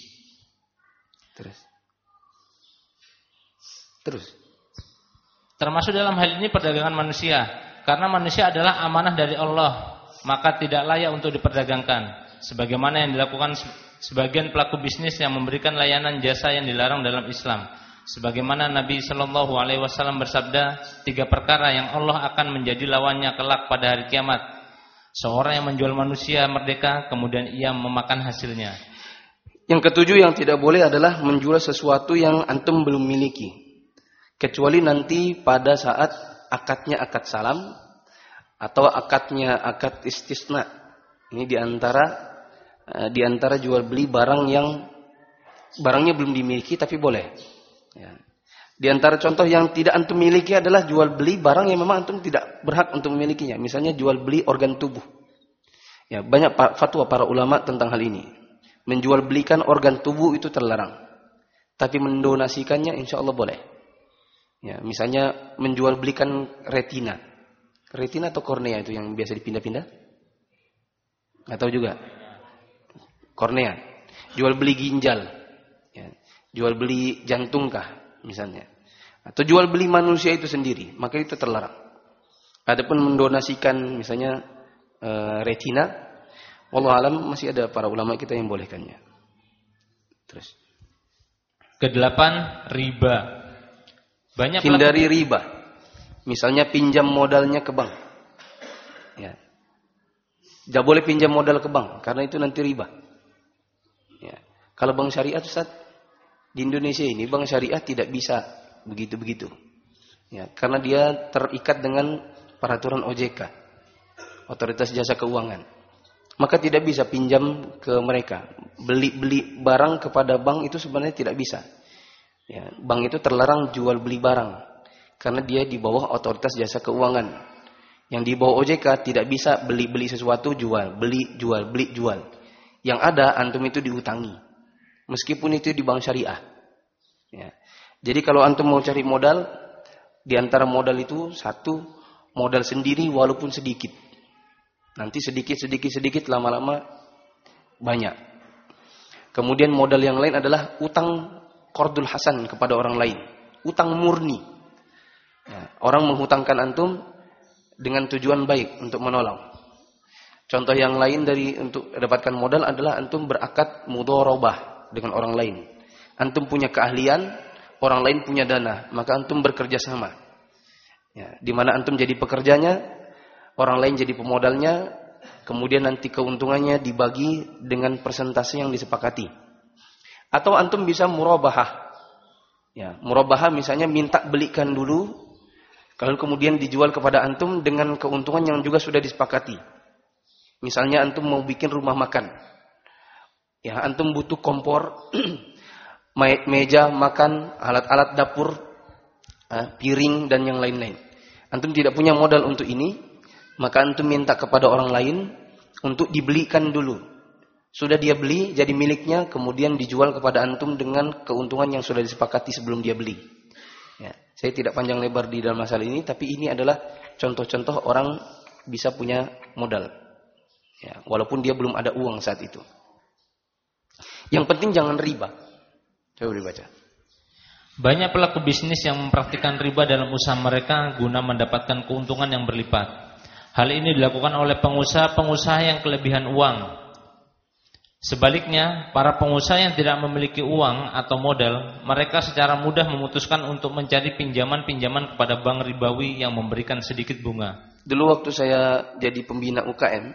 Terus. Termasuk dalam hal ini perdagangan manusia. Karena manusia adalah amanah dari Allah, maka tidak layak untuk diperdagangkan. Sebagaimana yang dilakukan sebagian pelaku bisnis yang memberikan layanan jasa yang dilarang dalam Islam. Sebagaimana Nabi Shallallahu Alaihi Wasallam bersabda, 3 perkara yang Allah akan menjadi lawannya kelak pada hari kiamat. Seorang yang menjual manusia merdeka, kemudian ia memakan hasilnya. Yang ketujuh yang tidak boleh adalah menjual sesuatu yang antum belum miliki. Kecuali nanti pada saat akadnya akad salam atau akadnya akad istisna. Ini di antara jual beli barang yang barangnya belum dimiliki tapi boleh. Ya. Di antara contoh yang tidak antum miliki adalah jual beli barang yang memang antum tidak berhak untuk memilikinya. Misalnya jual beli organ tubuh. Ya, banyak fatwa para ulama tentang hal ini. Menjual belikan organ tubuh itu terlarang. Tapi mendonasikannya insya Allah boleh. Ya, misalnya menjual belikan retina. Retina atau kornea itu yang biasa dipindah-pindah? Nggak tahu juga. Kornea. Jual beli ginjal. Ya. Jual beli jantungkah misalnya. Atau jual beli manusia itu sendiri. Maka itu terlarang. Adapun mendonasikan misalnya retina. Wallahu alam masih ada para ulama kita yang bolehkannya. Terus. Kedelapan, riba. Hindari riba. Misalnya pinjam modalnya ke bank. Ya. Tidak boleh pinjam modal ke bank karena itu nanti riba. Ya. Kalau bank syariah Ustaz, di Indonesia ini bank syariah tidak bisa begitu-begitu. Ya, karena dia terikat dengan peraturan OJK, Otoritas Jasa Keuangan. Maka tidak bisa pinjam ke mereka. Beli barang kepada bank itu sebenarnya tidak bisa. Ya, bank itu terlarang jual beli barang karena dia di bawah Otoritas Jasa Keuangan. Yang di bawah OJK tidak bisa beli sesuatu jual, beli jual. Yang ada antum itu diutangi. Meskipun itu di bank syariah. Ya. Jadi kalau antum mau cari modal, di antara modal itu satu modal sendiri walaupun sedikit. Nanti sedikit lama-lama banyak. Kemudian modal yang lain adalah utang qardul hasan kepada orang lain. Utang murni. Ya, orang menghutangkan antum dengan tujuan baik untuk menolong. Contoh yang lain dari untuk dapatkan modal adalah antum berakad mudharabah dengan orang lain. Antum punya keahlian, orang lain punya dana, maka antum bekerja sama. Ya, di mana antum jadi pekerjanya, orang lain jadi pemodalnya, kemudian nanti keuntungannya dibagi dengan persentase yang disepakati. Atau antum bisa murabahah. Ya, murabahah misalnya minta belikan dulu, kalau kemudian dijual kepada antum dengan keuntungan yang juga sudah disepakati. Misalnya antum mau bikin rumah makan. Ya, antum butuh kompor, meja makan, alat-alat dapur, piring dan yang lain-lain. Antum tidak punya modal untuk ini, maka antum minta kepada orang lain untuk dibelikan dulu. Sudah dia beli jadi miliknya, kemudian dijual kepada antum dengan keuntungan yang sudah disepakati sebelum dia beli. Ya, saya tidak panjang lebar di dalam masalah ini, tapi ini adalah contoh-contoh orang bisa punya modal. Ya, walaupun dia belum ada uang saat itu. Yang penting jangan riba. Coba dibaca. Banyak pelaku bisnis yang mempraktikkan riba dalam usaha mereka guna mendapatkan keuntungan yang berlipat. Hal ini dilakukan oleh pengusaha-pengusaha yang kelebihan uang. Sebaliknya, para pengusaha yang tidak memiliki uang atau modal, mereka secara mudah memutuskan untuk mencari pinjaman-pinjaman kepada bank ribawi yang memberikan sedikit bunga. Dulu waktu saya jadi pembina UKM,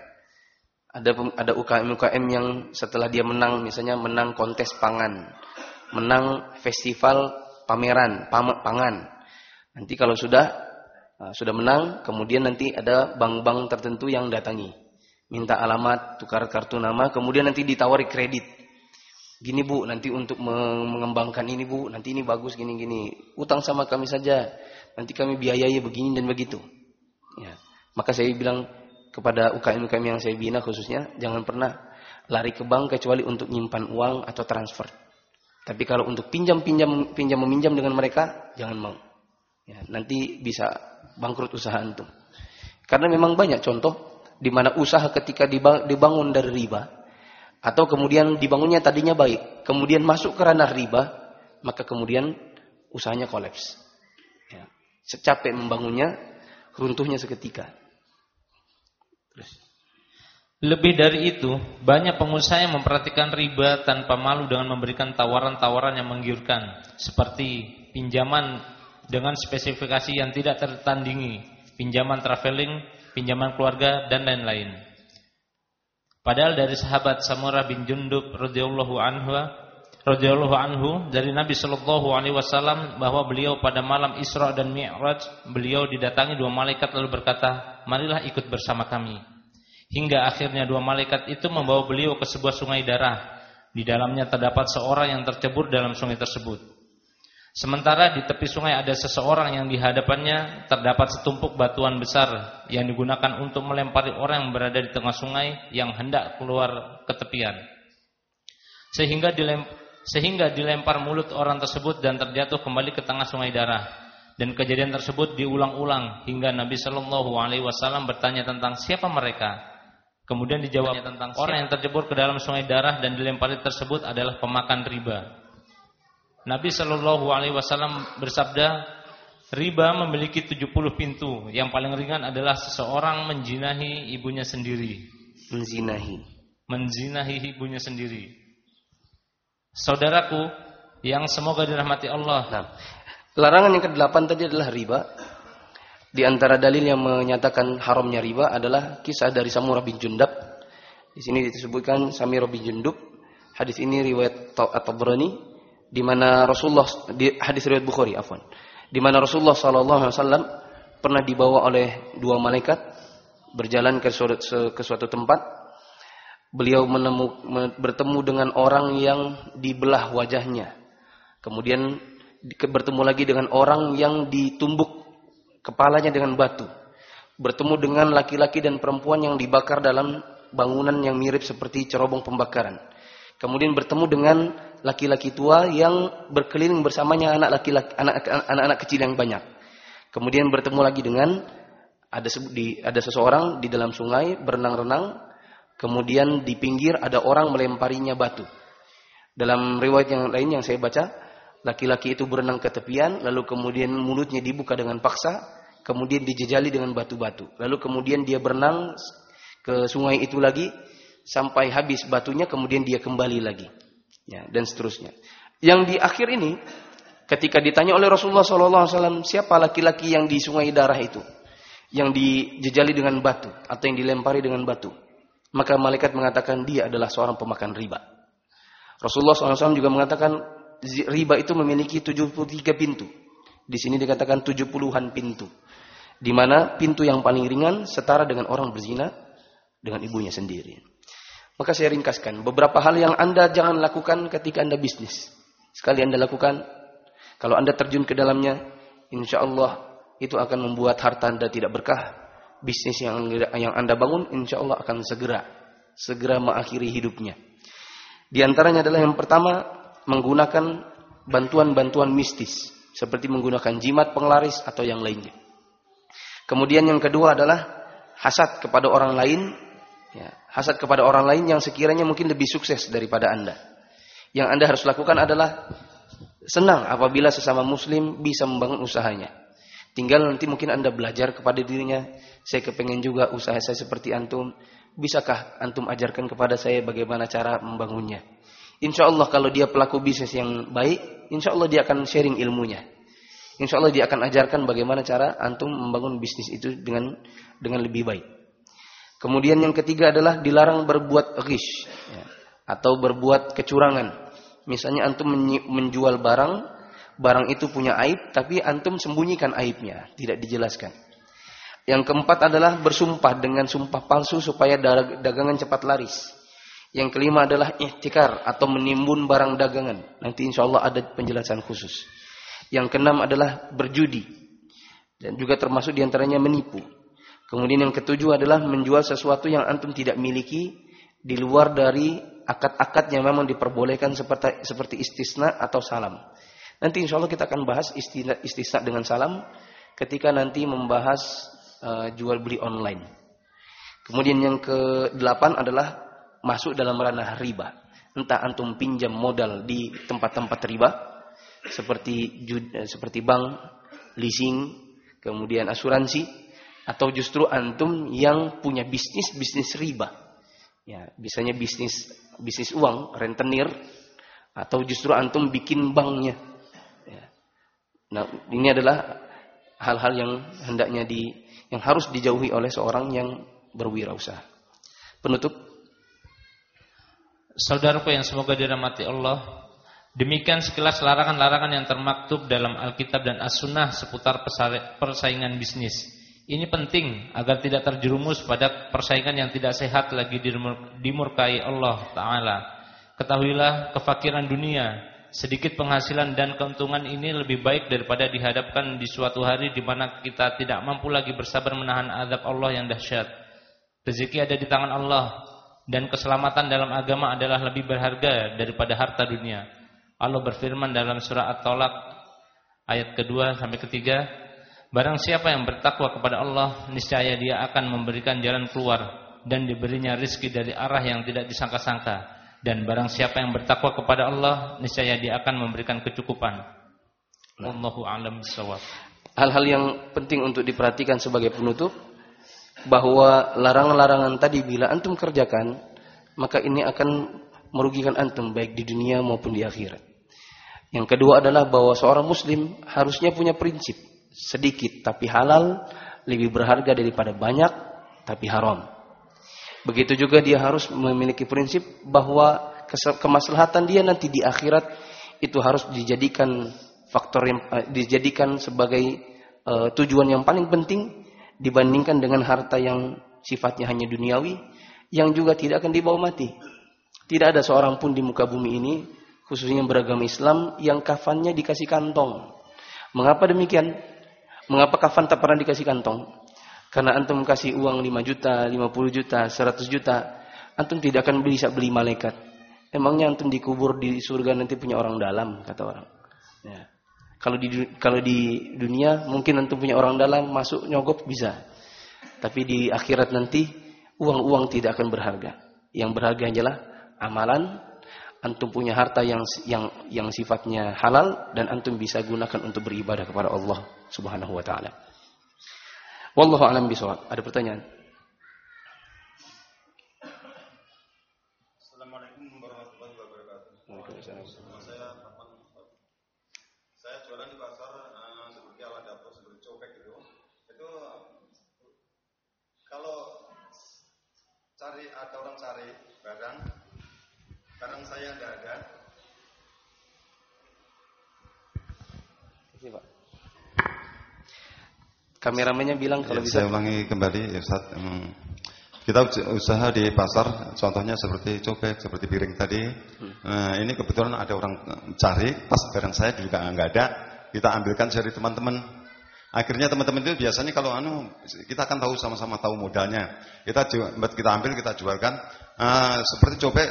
ada UKM-UKM yang setelah dia menang, misalnya menang kontes pangan, menang festival pameran pangan. Nanti kalau sudah menang, kemudian nanti ada bank-bank tertentu yang datangi, minta alamat, tukar kartu nama, kemudian nanti ditawari kredit. Gini Bu, nanti untuk mengembangkan ini Bu, nanti ini bagus gini-gini. Utang sama kami saja, nanti kami biayai begini dan begitu. Ya. Maka saya bilang kepada UKM-UKM yang saya bina khususnya, jangan pernah lari ke bank kecuali untuk nyimpan uang atau transfer. Tapi kalau untuk pinjam-meminjam dengan mereka, jangan mau. Ya, nanti bisa bangkrut usaha antum. Karena memang banyak contoh di mana usaha ketika dibangun dari riba, atau kemudian dibangunnya tadinya baik, kemudian masuk ke ranah riba, maka kemudian usahanya kolaps. Ya, secapek membangunnya, runtuhnya seketika. Terus. Lebih dari itu, banyak pengusaha yang memperhatikan riba tanpa malu dengan memberikan tawaran-tawaran yang menggiurkan, seperti pinjaman dengan spesifikasi yang tidak tertandingi, pinjaman traveling, pinjaman keluarga, dan lain-lain. Padahal dari sahabat Samurah bin Jundub radhiyallahu anhu dari Nabi sallallahu alaihi wasallam bahwa beliau pada malam Isra dan Mi'raj, beliau didatangi dua malaikat lalu berkata, "Marilah ikut bersama kami." Hingga akhirnya dua malaikat itu membawa beliau ke sebuah sungai darah. Di dalamnya terdapat seorang yang tercebur dalam sungai tersebut. Sementara di tepi sungai ada seseorang yang di hadapannya terdapat setumpuk batuan besar yang digunakan untuk melempari orang yang berada di tengah sungai yang hendak keluar ke tepian. Sehingga dilempar mulut orang tersebut dan terjatuh kembali ke tengah sungai darah. Dan kejadian tersebut diulang-ulang hingga Nabi sallallahu alaihi wasallam bertanya tentang siapa mereka. Kemudian dijawabnya tentang orang yang terjebur ke dalam sungai darah dan dilempari tersebut adalah pemakan riba. Nabi sallallahu alaihi wasallam bersabda, riba memiliki 70 pintu. Yang paling ringan adalah seseorang menzinahi ibunya sendiri. Menzinahi ibunya sendiri. Saudaraku yang semoga dirahmati Allah. Nah, larangan yang ke-8 tadi adalah riba. Di antara dalil yang menyatakan haramnya riba adalah kisah dari Samurah bin Jundab. Di sini disebutkan Samurah bin Jundub. Hadis ini riwayat At-Tabrani, di mana Rasulullah, di hadis riwayat Bukhari, di mana Rasulullah sallallahu alaihi wasallam pernah dibawa oleh dua malaikat berjalan ke suatu tempat. Beliau bertemu dengan orang yang dibelah wajahnya. Kemudian bertemu lagi dengan orang yang ditumbuk kepalanya dengan batu. Bertemu dengan laki-laki dan perempuan yang dibakar dalam bangunan yang mirip seperti cerobong pembakaran. Kemudian bertemu dengan laki-laki tua yang berkeliling bersamanya anak-anak kecil yang banyak. Kemudian bertemu lagi dengan ada seseorang di dalam sungai berenang-renang. Kemudian di pinggir ada orang melemparinya batu. Dalam riwayat yang lain yang saya baca, laki-laki itu berenang ke tepian, lalu kemudian mulutnya dibuka dengan paksa, kemudian dijejali dengan batu-batu. Lalu kemudian dia berenang ke sungai itu lagi, sampai habis batunya, kemudian dia kembali lagi. Ya, dan seterusnya. Yang di akhir ini, ketika ditanya oleh Rasulullah SAW, siapa laki-laki yang di sungai darah itu? Yang dijejali dengan batu, atau yang dilempari dengan batu. Maka malaikat mengatakan dia adalah seorang pemakan riba. Rasulullah SAW juga mengatakan, riba itu memiliki 73 pintu. Di sini dikatakan 70-an pintu. Di mana pintu yang paling ringan setara dengan orang berzina dengan ibunya sendiri. Maka saya ringkaskan beberapa hal yang Anda jangan lakukan ketika Anda bisnis. Sekali Anda lakukan, kalau Anda terjun ke dalamnya, insya Allah itu akan membuat harta Anda tidak berkah. Bisnis yang Anda bangun, insya Allah akan segera mengakhiri hidupnya. Di antaranya adalah yang pertama, menggunakan bantuan-bantuan mistis, seperti menggunakan jimat penglaris atau yang lainnya. Kemudian yang kedua adalah hasad kepada orang lain, ya, hasad kepada orang lain yang sekiranya mungkin lebih sukses daripada Anda. Yang Anda harus lakukan adalah senang apabila sesama muslim bisa membangun usahanya. Tinggal nanti mungkin Anda belajar kepada dirinya, saya kepengen juga usaha saya seperti antum, bisakah antum ajarkan kepada saya bagaimana cara membangunnya? Insya Allah kalau dia pelaku bisnis yang baik, insya Allah dia akan sharing ilmunya. Insya Allah dia akan ajarkan bagaimana cara antum membangun bisnis itu dengan lebih baik. Kemudian yang ketiga adalah dilarang berbuat ghish, ya, atau berbuat kecurangan. Misalnya antum menjual barang itu punya aib, tapi antum sembunyikan aibnya, tidak dijelaskan. Yang keempat adalah bersumpah dengan sumpah palsu supaya dagangan cepat laris. Yang kelima adalah ihtikar atau menimbun barang dagangan. Nanti insya Allah ada penjelasan khusus. Yang keenam adalah berjudi. Dan juga termasuk diantaranya menipu. Kemudian yang ketujuh adalah menjual sesuatu yang antum tidak miliki di luar dari akad-akad yang memang diperbolehkan seperti istisna atau salam. Nanti insya Allah kita akan bahas istisna dengan salam ketika nanti membahas jual beli online. Kemudian yang ke-8 adalah masuk dalam ranah riba. Entah antum pinjam modal di tempat-tempat riba seperti bank, leasing, kemudian asuransi, atau justru antum yang punya bisnis riba. Ya, biasanya bisnis uang, rentenir, atau justru antum bikin banknya. Ya. Nah, ini adalah hal-hal yang hendaknya yang harus dijauhi oleh seorang yang berwirausaha. Penutup. Saudaraku yang semoga dirahmati Allah, demikian sekilas larangan-larangan yang termaktub dalam Alkitab dan As-Sunnah seputar persaingan bisnis. Ini penting agar tidak terjerumus pada persaingan yang tidak sehat lagi dimurkai Allah Ta'ala. Ketahuilah kefakiran dunia, sedikit penghasilan dan keuntungan ini lebih baik daripada dihadapkan di suatu hari di mana kita tidak mampu lagi bersabar menahan azab Allah yang dahsyat. Rezeki ada di tangan Allah. Dan keselamatan dalam agama adalah lebih berharga daripada harta dunia. Allah berfirman dalam surah At-Talaq ayat kedua sampai ketiga, barang siapa yang bertakwa kepada Allah, niscaya dia akan memberikan jalan keluar dan diberinya rizki dari arah yang tidak disangka-sangka. Dan barang siapa yang bertakwa kepada Allah, niscaya dia akan memberikan kecukupan. Wallahu a'lam bishawab. Hal-hal yang penting untuk diperhatikan sebagai penutup, bahwa larangan-larangan tadi bila antum kerjakan, maka ini akan merugikan antum baik di dunia maupun di akhirat. Yang kedua adalah bahwa seorang muslim harusnya punya prinsip sedikit tapi halal lebih berharga daripada banyak tapi haram. Begitu juga dia harus memiliki prinsip bahwa kemaslahatan dia nanti di akhirat itu harus dijadikan faktor yang dijadikan sebagai tujuan yang paling penting dibandingkan dengan harta yang sifatnya hanya duniawi yang juga tidak akan dibawa mati. Tidak ada seorang pun di muka bumi ini khususnya beragama Islam yang kafannya dikasih kantong. Mengapa demikian? Mengapa kafan tak pernah dikasih kantong? Karena antum kasih uang 5 juta, 50 juta, 100 juta, antum tidak akan bisa beli malaikat. Emangnya antum dikubur di surga nanti punya orang dalam, kata orang. Ya. Kalau di dunia mungkin antum punya orang dalam masuk nyogok bisa. Tapi di akhirat nanti uang-uang tidak akan berharga. Yang berharga adalah amalan. Antum punya harta yang sifatnya halal dan antum bisa gunakan untuk beribadah kepada Allah Subhanahu wa taala. Wallahu a'lam bishawab. Ada pertanyaan? Assalamualaikum warahmatullahi wabarakatuh. Waalaikumsalam. Saya jualan di pasar seperti alat dapur, seperti cobek gitu. Itu kalau ada orang cari barang saya tidak ada. Ini, Pak. Kameramennya bilang kalau bisa. Saya ulangi kembali, Ustaz. Kita usaha di pasar, contohnya seperti cobek, seperti piring tadi. Nah, ini kebetulan ada orang cari, pas barang saya juga nggak ada, kita ambilkan dari teman-teman. Akhirnya teman-teman itu biasanya kalau kita akan tahu sama-sama tahu modalnya. Kita ambil, kita jualkan. Seperti cobek,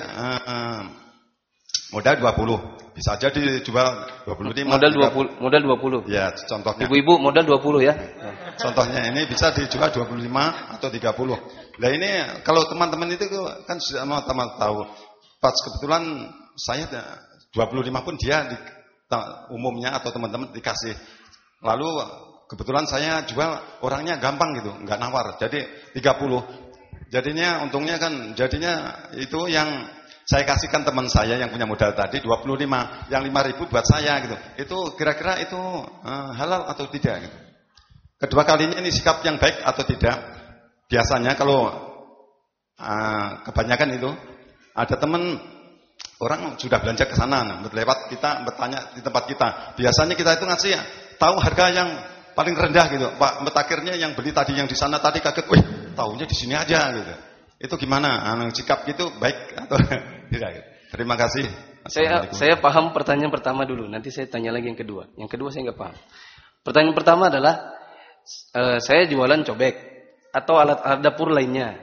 modal 20, bisa aja dijual 25. Modal 20. Ya, contohnya. Ibu-ibu modal 20 ya. Contohnya ini bisa dijual 25 atau 30. Nah ini kalau teman-teman itu kan sama-sama tahu. Pas kebetulan saya 25 pun dia umumnya atau teman-teman dikasih. Lalu kebetulan saya jual orangnya gampang gitu, nggak nawar. Jadi 30. Jadinya untungnya kan jadinya itu yang saya kasihkan teman saya yang punya modal tadi 25, yang 5.000 buat saya gitu. Itu kira-kira itu halal atau tidak gitu. Kedua kalinya ini sikap yang baik atau tidak? Biasanya kalau kebanyakan itu ada teman orang sudah belanja ke sana, lewat kita bertanya di tempat kita. Biasanya kita itu ngasih tahu harga yang paling rendah gitu. Pak, metakhirnya yang beli tadi yang di sana tadi kaget, wih, tahunya di sini aja gitu. Itu gimana? Sikap gitu baik atau tidak? Gitu. Terima kasih. Saya paham pertanyaan pertama dulu, nanti saya tanya lagi yang kedua. Yang kedua saya nggak paham. Pertanyaan pertama adalah saya jualan cobek atau alat dapur lainnya.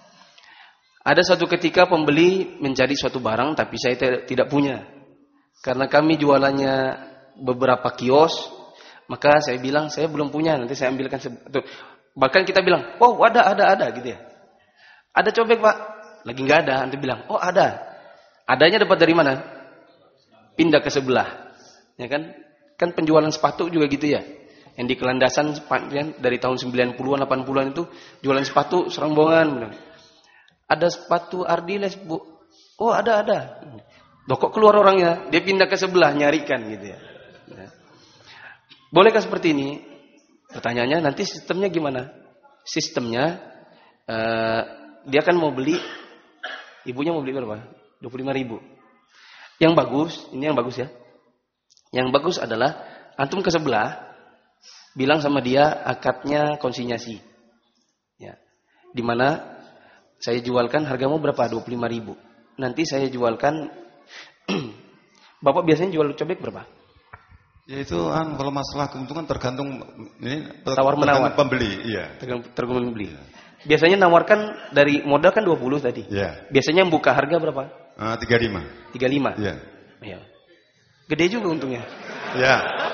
Ada suatu ketika pembeli mencari suatu barang tapi saya tidak punya. Karena kami jualannya beberapa kios, maka saya bilang saya belum punya, nanti saya ambilkan. Bahkan kita bilang, oh ada gitu ya. Ada cobek Pak, lagi nggak ada. Nanti bilang, oh ada. Adanya dapat dari mana? Pindah ke sebelah, ya kan? Kan penjualan sepatu juga gitu ya. Yang di Kelandasan dari tahun 90-an 80-an itu jualan sepatu serombongan. Ada sepatu Ardiles Bu. Oh ada. Loh kok keluar orangnya? Dia pindah ke sebelah nyarikan gitu ya. Bolehkah seperti ini? Pertanyaannya nanti sistemnya gimana? Sistemnya dia kan mau beli, ibunya mau beli berapa? 25.000. Yang bagus, ini yang bagus ya. Yang bagus adalah antum ke sebelah bilang sama dia akadnya konsinyasi. Ya. Di mana saya jualkan hargamu berapa? 25.000. Nanti saya jualkan Bapak biasanya jual cobek berapa? Ya itu kalau masalah keuntungan tergantung ini tawar-menawar pembeli, iya. Tergantung pembeli. Biasanya nawarkan dari modal kan 20 tadi. Iya. Biasanya buka harga berapa? 35. 35. Iya. Iya. Gede juga untungnya. Iya.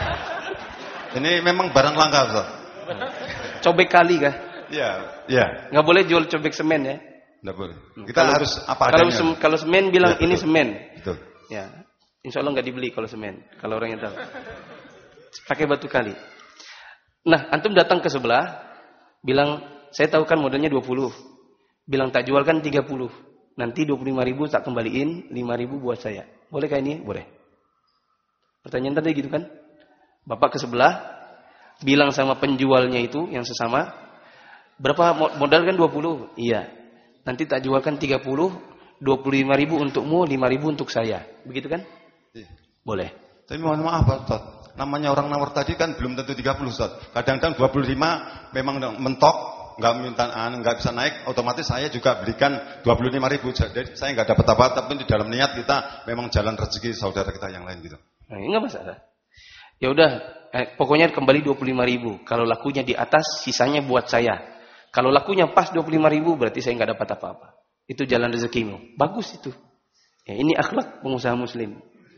Ini memang barang langka, Ustaz. Cobek kali kah? Iya. Nggak boleh jual cobek semen ya? Nggak boleh. Kita harus apa adanya. Kalau semen bilang ya, ini semen. Betul. Ya. Insya Allah nggak dibeli kalau semen. Kalau orang yang tahu. Pakai batu kali. Nah, antum datang ke sebelah, bilang, saya tahu kan modalnya 20. Bilang tak jual kan 30. Nanti 25.000 tak kembaliin, 5.000 buat saya. Bolehkah ini? Boleh. Pertanyaan tadi gitu kan? Bapak ke sebelah, bilang sama penjualnya itu yang sesama, berapa modal kan 20? Iya. Nanti tak jualkan 30, 25.000 untukmu, 5.000 untuk saya. Begitu kan? Iya. Boleh. Tapi mohon maaf Pak Ustaz, namanya orang nawar tadi kan belum tentu 30 Ustaz. Kadang-kadang 25 memang mentok, nggak bisa naik, otomatis saya juga belikan 25.000. Jadi saya nggak dapat apa, tapi di dalam niat kita memang jalan rezeki saudara kita yang lain gitu. Nah, ini nggak masalah. Ya udah, pokoknya kembali 25.000. Kalau lakunya di atas, sisanya buat saya. Kalau lakunya pas 25.000, berarti saya nggak dapat apa-apa. Itu jalan rezekimu. Bagus itu. Ya, ini akhlak pengusaha muslim.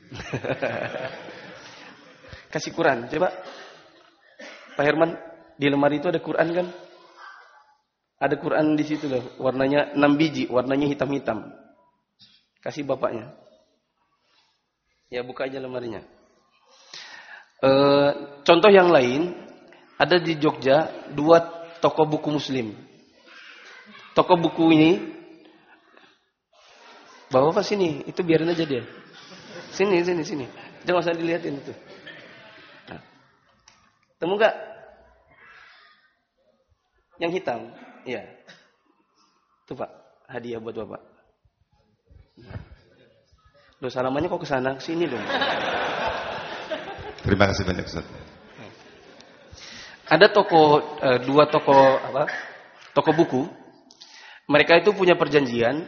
Kasih Quran, coba. Pak Herman, di lemari itu ada Quran kan? Ada Quran di situ loh, warnanya 6 biji, warnanya hitam-hitam. Kasih bapaknya. Ya, buka aja lemarinya. Contoh yang lain, ada di Jogja 2 toko buku muslim. Toko buku ini, bawa apa sini? Itu biarin aja dia. Sini. Jangan usah dilihatin itu. Nah. Temu gak? Yang hitam. Iya. Tuh Pak, hadiah buat Bapak. Loh, salamannya kok ke sana, ke sini dong. Terima kasih banyak Ustaz. Ada dua toko buku. Mereka itu punya perjanjian.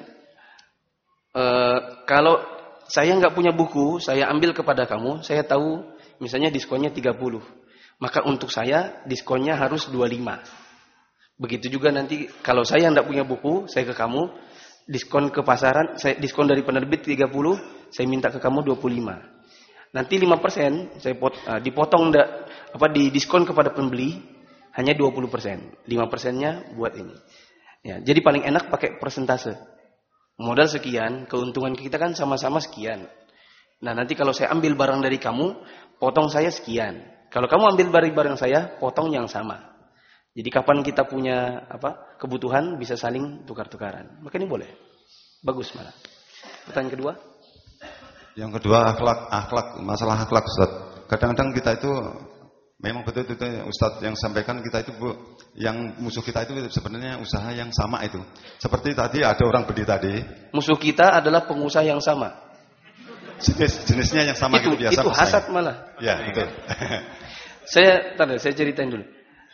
Kalau saya nggak punya buku, saya ambil kepada kamu. Saya tahu, misalnya diskonnya 30. Maka untuk saya diskonnya harus 25. Begitu juga nanti kalau saya nggak punya buku, saya ke kamu. Diskon ke pasaran, diskon dari penerbit 30, saya minta ke kamu 25. Nanti 5% saya dipotong di diskon kepada pembeli hanya 20%. 5%-nya buat ini. Ya, jadi paling enak pakai persentase. Modal sekian, keuntungan kita kan sama-sama sekian. Nah, nanti kalau saya ambil barang dari kamu, potong saya sekian. Kalau kamu ambil barang saya, potong yang sama. Jadi kapan kita punya kebutuhan bisa saling tukar-tukaran. Maka ini boleh. Bagus malah. Pertanyaan kedua? Yang kedua masalah akhlak Ustaz. Kadang-kadang kita itu memang betul Ustaz yang sampaikan, kita itu yang musuh kita itu sebenarnya usaha yang sama itu. Seperti tadi ada orang beli tadi. Musuh kita adalah pengusaha yang sama. Jenisnya yang sama itu, gitu biasa. Itu hasad malah. Ya, betul. Saya ceritain dulu.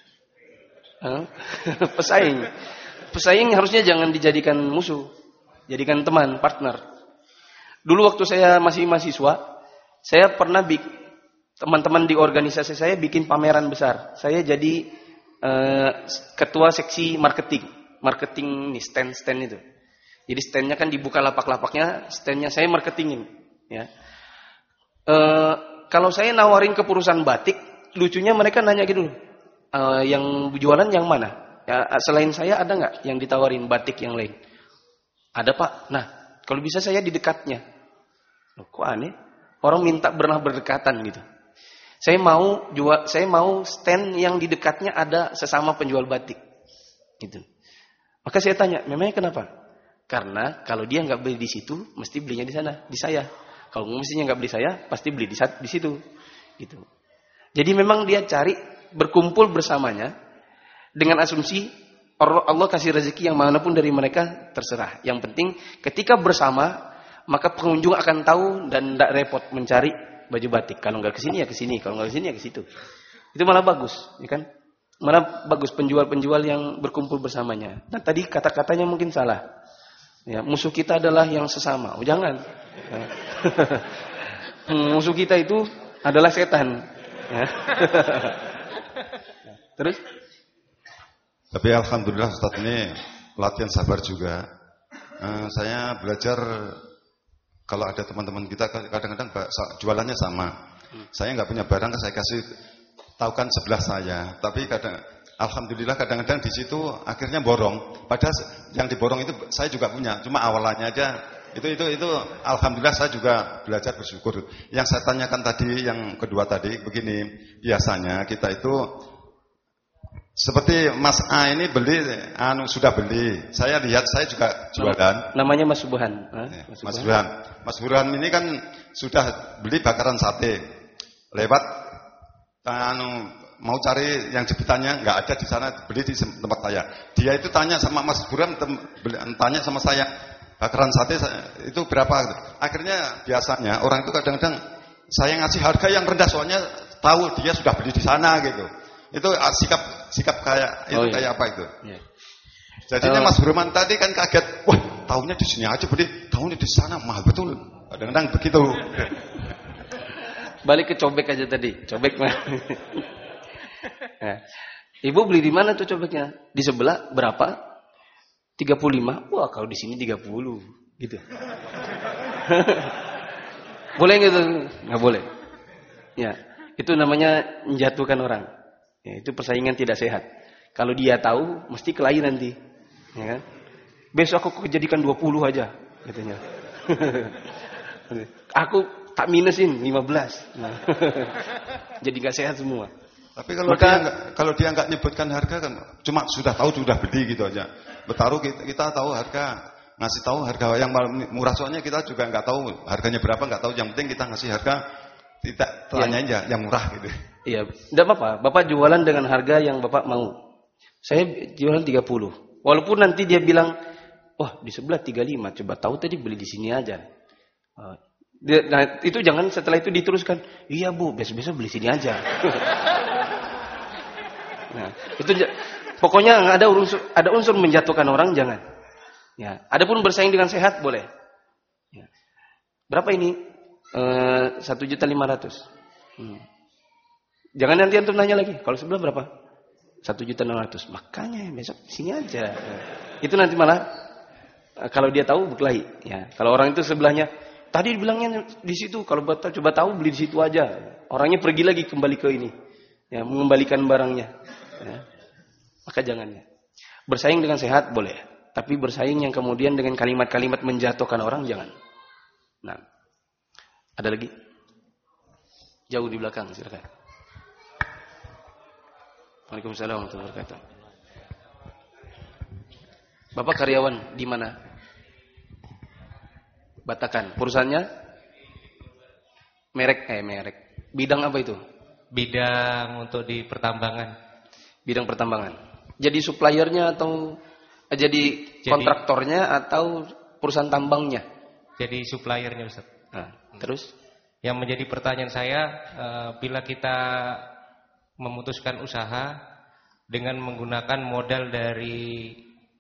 Pesaing harusnya jangan dijadikan musuh. Jadikan teman, partner. Dulu waktu saya masih mahasiswa, saya pernah teman-teman di organisasi saya bikin pameran besar. Saya jadi ketua seksi marketing nih, stand itu. Jadi standnya kan dibuka lapak-lapaknya, standnya saya marketingin. Ya. Kalau saya nawarin ke perusahaan batik, lucunya mereka nanya gitu, yang jualan yang mana? Ya, selain saya ada nggak yang ditawarin batik yang lain? Ada Pak. Nah, kalau bisa saya di dekatnya. Loh, kok aneh? Orang minta berdekatan gitu. Saya mau stand yang di dekatnya ada sesama penjual batik. Gitu. Maka saya tanya, memangnya kenapa? Karena kalau dia nggak beli di situ, mesti belinya di sana, di saya. Kalau mestinya nggak beli saya, pasti beli di situ. Gitu. Jadi memang dia cari berkumpul bersamanya dengan asumsi Allah kasih rezeki yang manapun dari mereka terserah. Yang penting ketika bersama maka pengunjung akan tahu dan tidak repot mencari baju batik. Kalau nggak ke sini ya ke sini, kalau nggak ke sini ya ke situ. Itu malah bagus, ya kan? Malah bagus penjual-penjual yang berkumpul bersamanya. Dan tadi kata-katanya mungkin salah. Ya, musuh kita adalah yang sesama. Oh, jangan. Ya. Musuh kita itu adalah setan. Ya. Terus? Tapi alhamdulillah Ustaz ini latihan sabar juga. Saya belajar kalau ada teman-teman kita kadang-kadang jualannya sama. Saya nggak punya barang, saya kasih tahukan sebelah saya. Tapi alhamdulillah kadang-kadang di situ akhirnya borong. Padahal yang diborong itu saya juga punya. Cuma awalannya aja itu alhamdulillah saya juga belajar bersyukur. Yang saya tanyakan tadi, yang kedua tadi begini, biasanya kita itu seperti Mas A ini sudah beli. Saya lihat, saya juga jualan. Namanya Mas Burhan. Mas Burhan ini kan sudah beli bakaran sate. Lewat mau cari yang jepitannya, nggak ada di sana, beli di tempat saya. Dia itu tanya sama Mas Buram, tanya sama saya, bakaran sate itu berapa? Akhirnya biasanya orang itu kadang-kadang saya ngasih harga yang rendah soalnya tahu dia sudah beli di sana gitu. Itu sikap kayak itu kayak apa itu? Yeah. Jadinya Mas Burman tadi kan kaget, wah tahunya di sini aja beli, tahunya di sana mahal betul. Kadang-kadang begitu. Balik ke cobek aja tadi, cobek mah. Nah, ibu beli di mana tuh cobeknya? Di sebelah berapa? 35. Wah kalau di sini 30, gitu. Boleh gitu? Nggak boleh. Ya, itu namanya menjatuhkan orang. Ya, itu persaingan tidak sehat. Kalau dia tahu, mesti kelahi nanti. Ya kan? Besok aku jadikan 20 aja, katanya. Aku tak minusin 15. Nah. Jadi nggak sehat semua. Tapi kalau dia nggak nyebutkan harga kan, cuma sudah tahu sudah beli gitu aja. Bertaruh kita tahu harga, ngasih tahu harga yang murah soalnya kita juga nggak tahu harganya berapa, nggak tahu. Yang penting kita ngasih harga, tidak tanya aja yang murah gitu. Iya, tidak apa-apa. Bapak jualan dengan harga yang Bapak mau. Saya jualan 30. Walaupun nanti dia bilang, wah di sebelah 35. Coba tahu tadi beli di sini aja. Nah itu jangan setelah itu diteruskan. Iya bu, besok-besok beli sini aja. Nah itu pokoknya nggak ada unsur menjatuhkan orang jangan. Ya, adapun bersaing dengan sehat boleh. Ya. Berapa ini? 1.500.000. Jangan nanti antum nanya lagi. Kalau sebelah berapa? 1.600.000. Makanya besok sini aja. Itu nanti malah kalau dia tahu berkelahi. Ya. Kalau orang itu sebelahnya tadi bilangnya di situ. Kalau coba tahu beli di situ aja. Orangnya pergi lagi kembali ke ini. Ya, mengembalikan barangnya. Ya. Maka jangan. Ya. Bersaing dengan sehat boleh. Tapi bersaing yang kemudian dengan kalimat-kalimat menjatuhkan orang jangan. Nah, ada lagi? Jauh di belakang, silakan. Waalaikumsalam warahmatullahi wabarakatuh. Bapak karyawan di mana? Batakan. Perusahaannya? Merek. Bidang apa itu? Bidang untuk di pertambangan. Bidang pertambangan. Jadi suppliernya atau jadi kontraktornya atau perusahaan tambangnya? Jadi suppliernya, Ustaz. Nah, terus? Yang menjadi pertanyaan saya, bila kita memutuskan usaha dengan menggunakan modal dari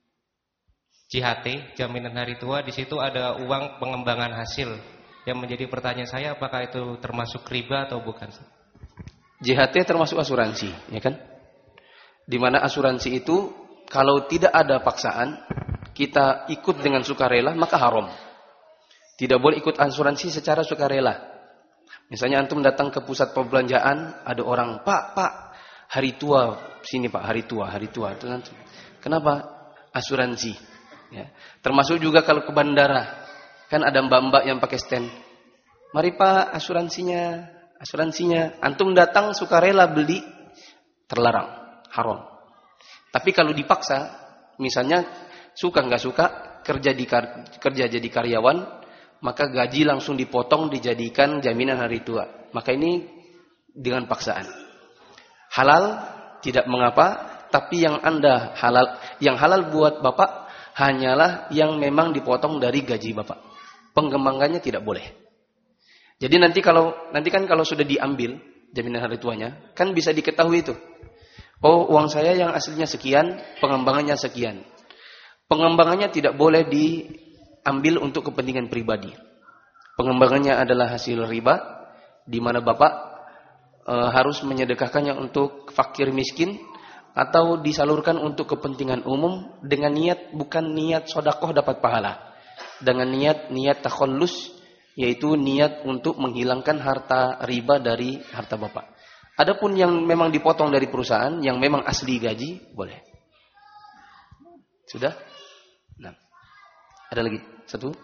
JHT, jaminan hari tua, di situ ada uang pengembangan hasil. Yang menjadi pertanyaan saya, apakah itu termasuk riba atau bukan? JHT termasuk asuransi, ya kan? Di mana asuransi itu kalau tidak ada paksaan, kita ikut dengan sukarela, maka haram. Tidak boleh ikut asuransi secara sukarela. Misalnya antum datang ke pusat perbelanjaan, ada orang, Pak, hari tua, sini Pak, hari tua. Kenapa? Asuransi. Ya. Termasuk juga kalau ke bandara, kan ada mbak-mbak yang pakai stand. Mari Pak, asuransinya. Antum datang sukarela beli, terlarang, haram. Tapi kalau dipaksa, misalnya suka nggak suka, kerja jadi karyawan, maka gaji langsung dipotong dijadikan jaminan hari tua. Maka ini dengan paksaan. Halal tidak mengapa, tapi yang halal buat Bapak hanyalah yang memang dipotong dari gaji Bapak. Pengembangannya tidak boleh. Jadi nanti kan kalau sudah diambil jaminan hari tuanya, kan bisa diketahui itu. Oh, uang saya yang aslinya sekian, pengembangannya sekian. Pengembangannya tidak boleh diambil untuk kepentingan pribadi. Pengembangannya adalah hasil riba, di mana Bapak harus menyedekahkannya untuk fakir miskin, atau disalurkan untuk kepentingan umum dengan niat, bukan niat sedekah dapat pahala. Dengan niat takhallus, yaitu niat untuk menghilangkan harta riba dari harta Bapak. Adapun yang memang dipotong dari perusahaan, yang memang asli gaji, boleh. Sudah? Nah. Ada lagi? Satu?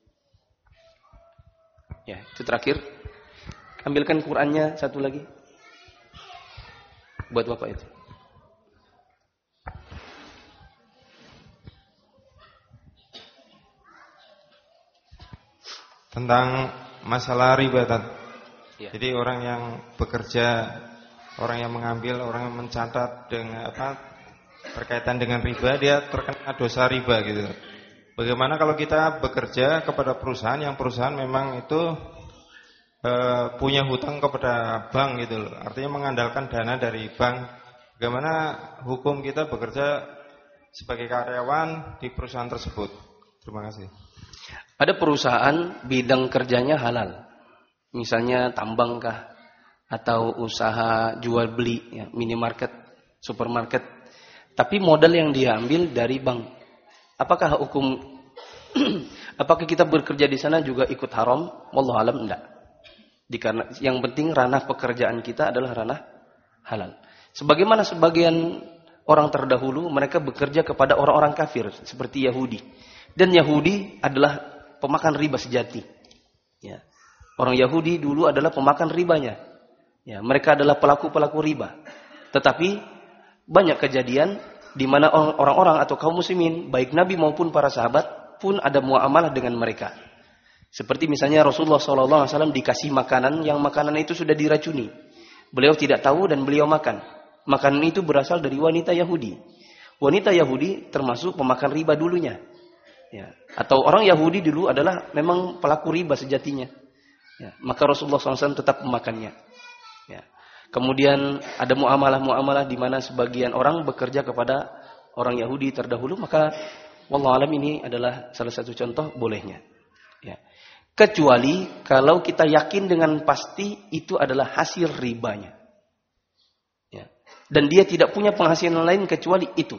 Ya, itu terakhir. Ambilkan Qur'annya satu lagi. Buat Bapak itu. Tentang masalah riba. Ya. Jadi orang yang bekerja orang yang mengambil, orang yang mencatat dengan berkaitan dengan riba, dia terkena dosa riba gitu. Bagaimana kalau kita bekerja kepada perusahaan yang perusahaan memang itu punya hutang kepada bank gitu loh. Artinya mengandalkan dana dari bank. Bagaimana hukum kita bekerja sebagai karyawan di perusahaan tersebut? Terima kasih. Ada perusahaan bidang kerjanya halal. Misalnya tambang kah atau usaha jual beli ya, minimarket, supermarket. Tapi modal yang diambil dari bank. Apakah hukum apakah kita bekerja di sana juga ikut haram? Wallahu alam enggak. Karena yang penting ranah pekerjaan kita adalah ranah halal. Sebagaimana sebagian orang terdahulu mereka bekerja kepada orang-orang kafir seperti Yahudi. Dan Yahudi adalah pemakan riba sejati. Ya. Orang Yahudi dulu adalah pemakan ribanya. Ya, mereka adalah pelaku-pelaku riba. Tetapi banyak kejadian di mana orang-orang atau kaum muslimin, baik Nabi maupun para sahabat pun ada muamalah dengan mereka. Seperti misalnya Rasulullah SAW dikasih makanan yang makanan itu sudah diracuni. Beliau tidak tahu dan beliau makan. Makanan itu berasal dari wanita Yahudi. Wanita Yahudi termasuk pemakan riba dulunya. Ya. Atau orang Yahudi dulu adalah memang pelaku riba sejatinya. Ya. Maka Rasulullah SAW tetap memakannya. Ya. Kemudian ada muamalah-muamalah di mana sebagian orang bekerja kepada orang Yahudi terdahulu. Maka wallahu alam ini adalah salah satu contoh bolehnya. Ya. Kecuali kalau kita yakin dengan pasti itu adalah hasil ribanya. Ya. Dan dia tidak punya penghasilan lain kecuali itu.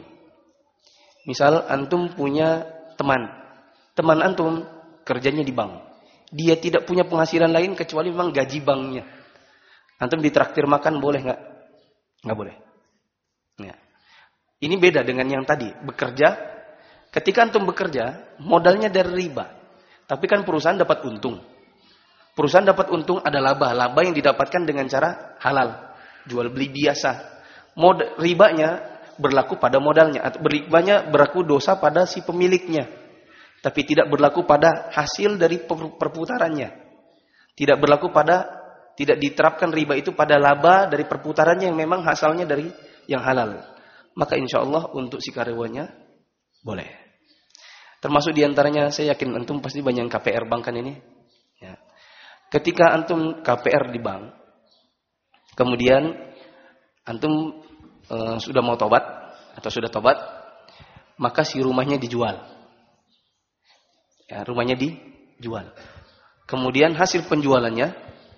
Misal antum punya teman antum kerjanya di bank. Dia tidak punya penghasilan lain kecuali memang gaji banknya. Antum ditraktir makan boleh nggak? Nggak boleh. Ya. Ini beda dengan yang tadi bekerja. Ketika antum bekerja modalnya dari riba, tapi kan perusahaan dapat untung. Perusahaan dapat untung ada laba. Laba yang didapatkan dengan cara halal, jual beli biasa. Ribanya berlaku pada modalnya, atau ribanya berlaku dosa pada si pemiliknya, tapi tidak berlaku pada hasil dari perputarannya. Tidak diterapkan riba itu pada laba dari perputarannya yang memang hasilnya dari yang halal. Maka insya Allah untuk si karyawannya boleh. Termasuk diantaranya saya yakin antum pasti banyak KPR bank kan ini. Ya. Ketika antum KPR di bank, kemudian antum sudah mau tobat atau sudah tobat, maka si rumahnya dijual. Ya, rumahnya dijual. Kemudian hasil penjualannya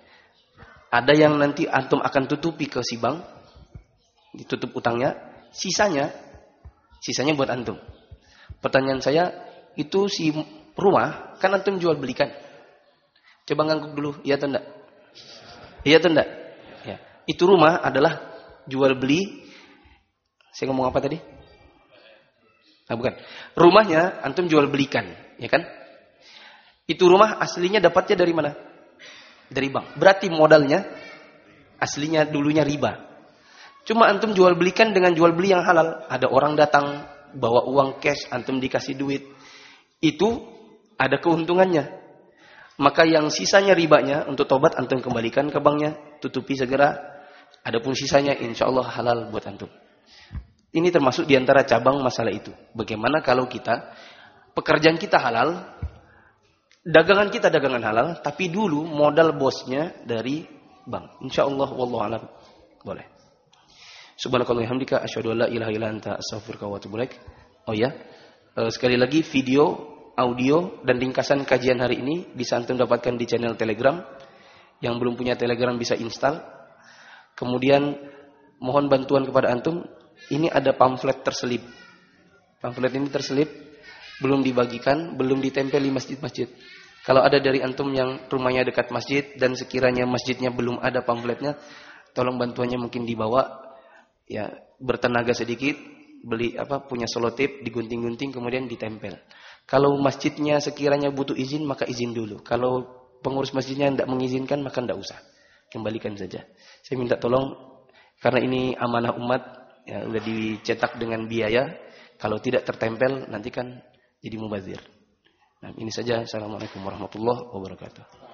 ada yang nanti antum akan tutupi ke si bank, ditutup utangnya, sisanya buat antum. Pertanyaan saya, itu si rumah kan antum jual belikan. Coba ngangguk dulu, iya atau enggak? Iya atau enggak? Ya. Itu rumah adalah jual beli. Saya ngomong apa tadi? Nah, bukan. Rumahnya antum jual belikan, ya kan? Itu rumah aslinya dapatnya dari mana? Dari bank. Berarti modalnya aslinya dulunya riba. Cuma antum jual belikan dengan jual beli yang halal. Ada orang datang bawa uang cash, antum dikasih duit. Itu ada keuntungannya. Maka yang sisanya ribanya untuk tobat antum kembalikan ke banknya, tutupi segera. Adapun sisanya insya Allah halal buat antum. Ini termasuk diantara cabang masalah itu. Bagaimana kalau kita, pekerjaan kita halal, dagangan kita dagangan halal, tapi dulu modal bosnya dari bank. Insya Allah, wallahu a'lam, boleh. Subhanakallahumma hamdika asyhadu an la ilaha illa anta astaghfiruka wa atubu ilaik. Oh ya, sekali lagi video, audio dan ringkasan kajian hari ini bisa antum dapatkan di channel Telegram. Yang belum punya Telegram bisa install. Kemudian mohon bantuan kepada antum. Ini ada pamflet terselip. Pamflet ini terselip, belum dibagikan, belum ditempel di masjid-masjid. Kalau ada dari antum yang rumahnya dekat masjid dan sekiranya masjidnya belum ada pamfletnya, tolong bantuannya mungkin dibawa. Ya, bertenaga sedikit, beli punya selotip, digunting-gunting kemudian ditempel. Kalau masjidnya sekiranya butuh izin maka izin dulu. Kalau pengurus masjidnya tidak mengizinkan maka tidak usah. Kembalikan saja. Saya minta tolong karena ini amanah umat, ya udah dicetak dengan biaya. Kalau tidak tertempel nanti kan jadi mubazir. Nah, ini saja. Assalamualaikum warahmatullahi wabarakatuh.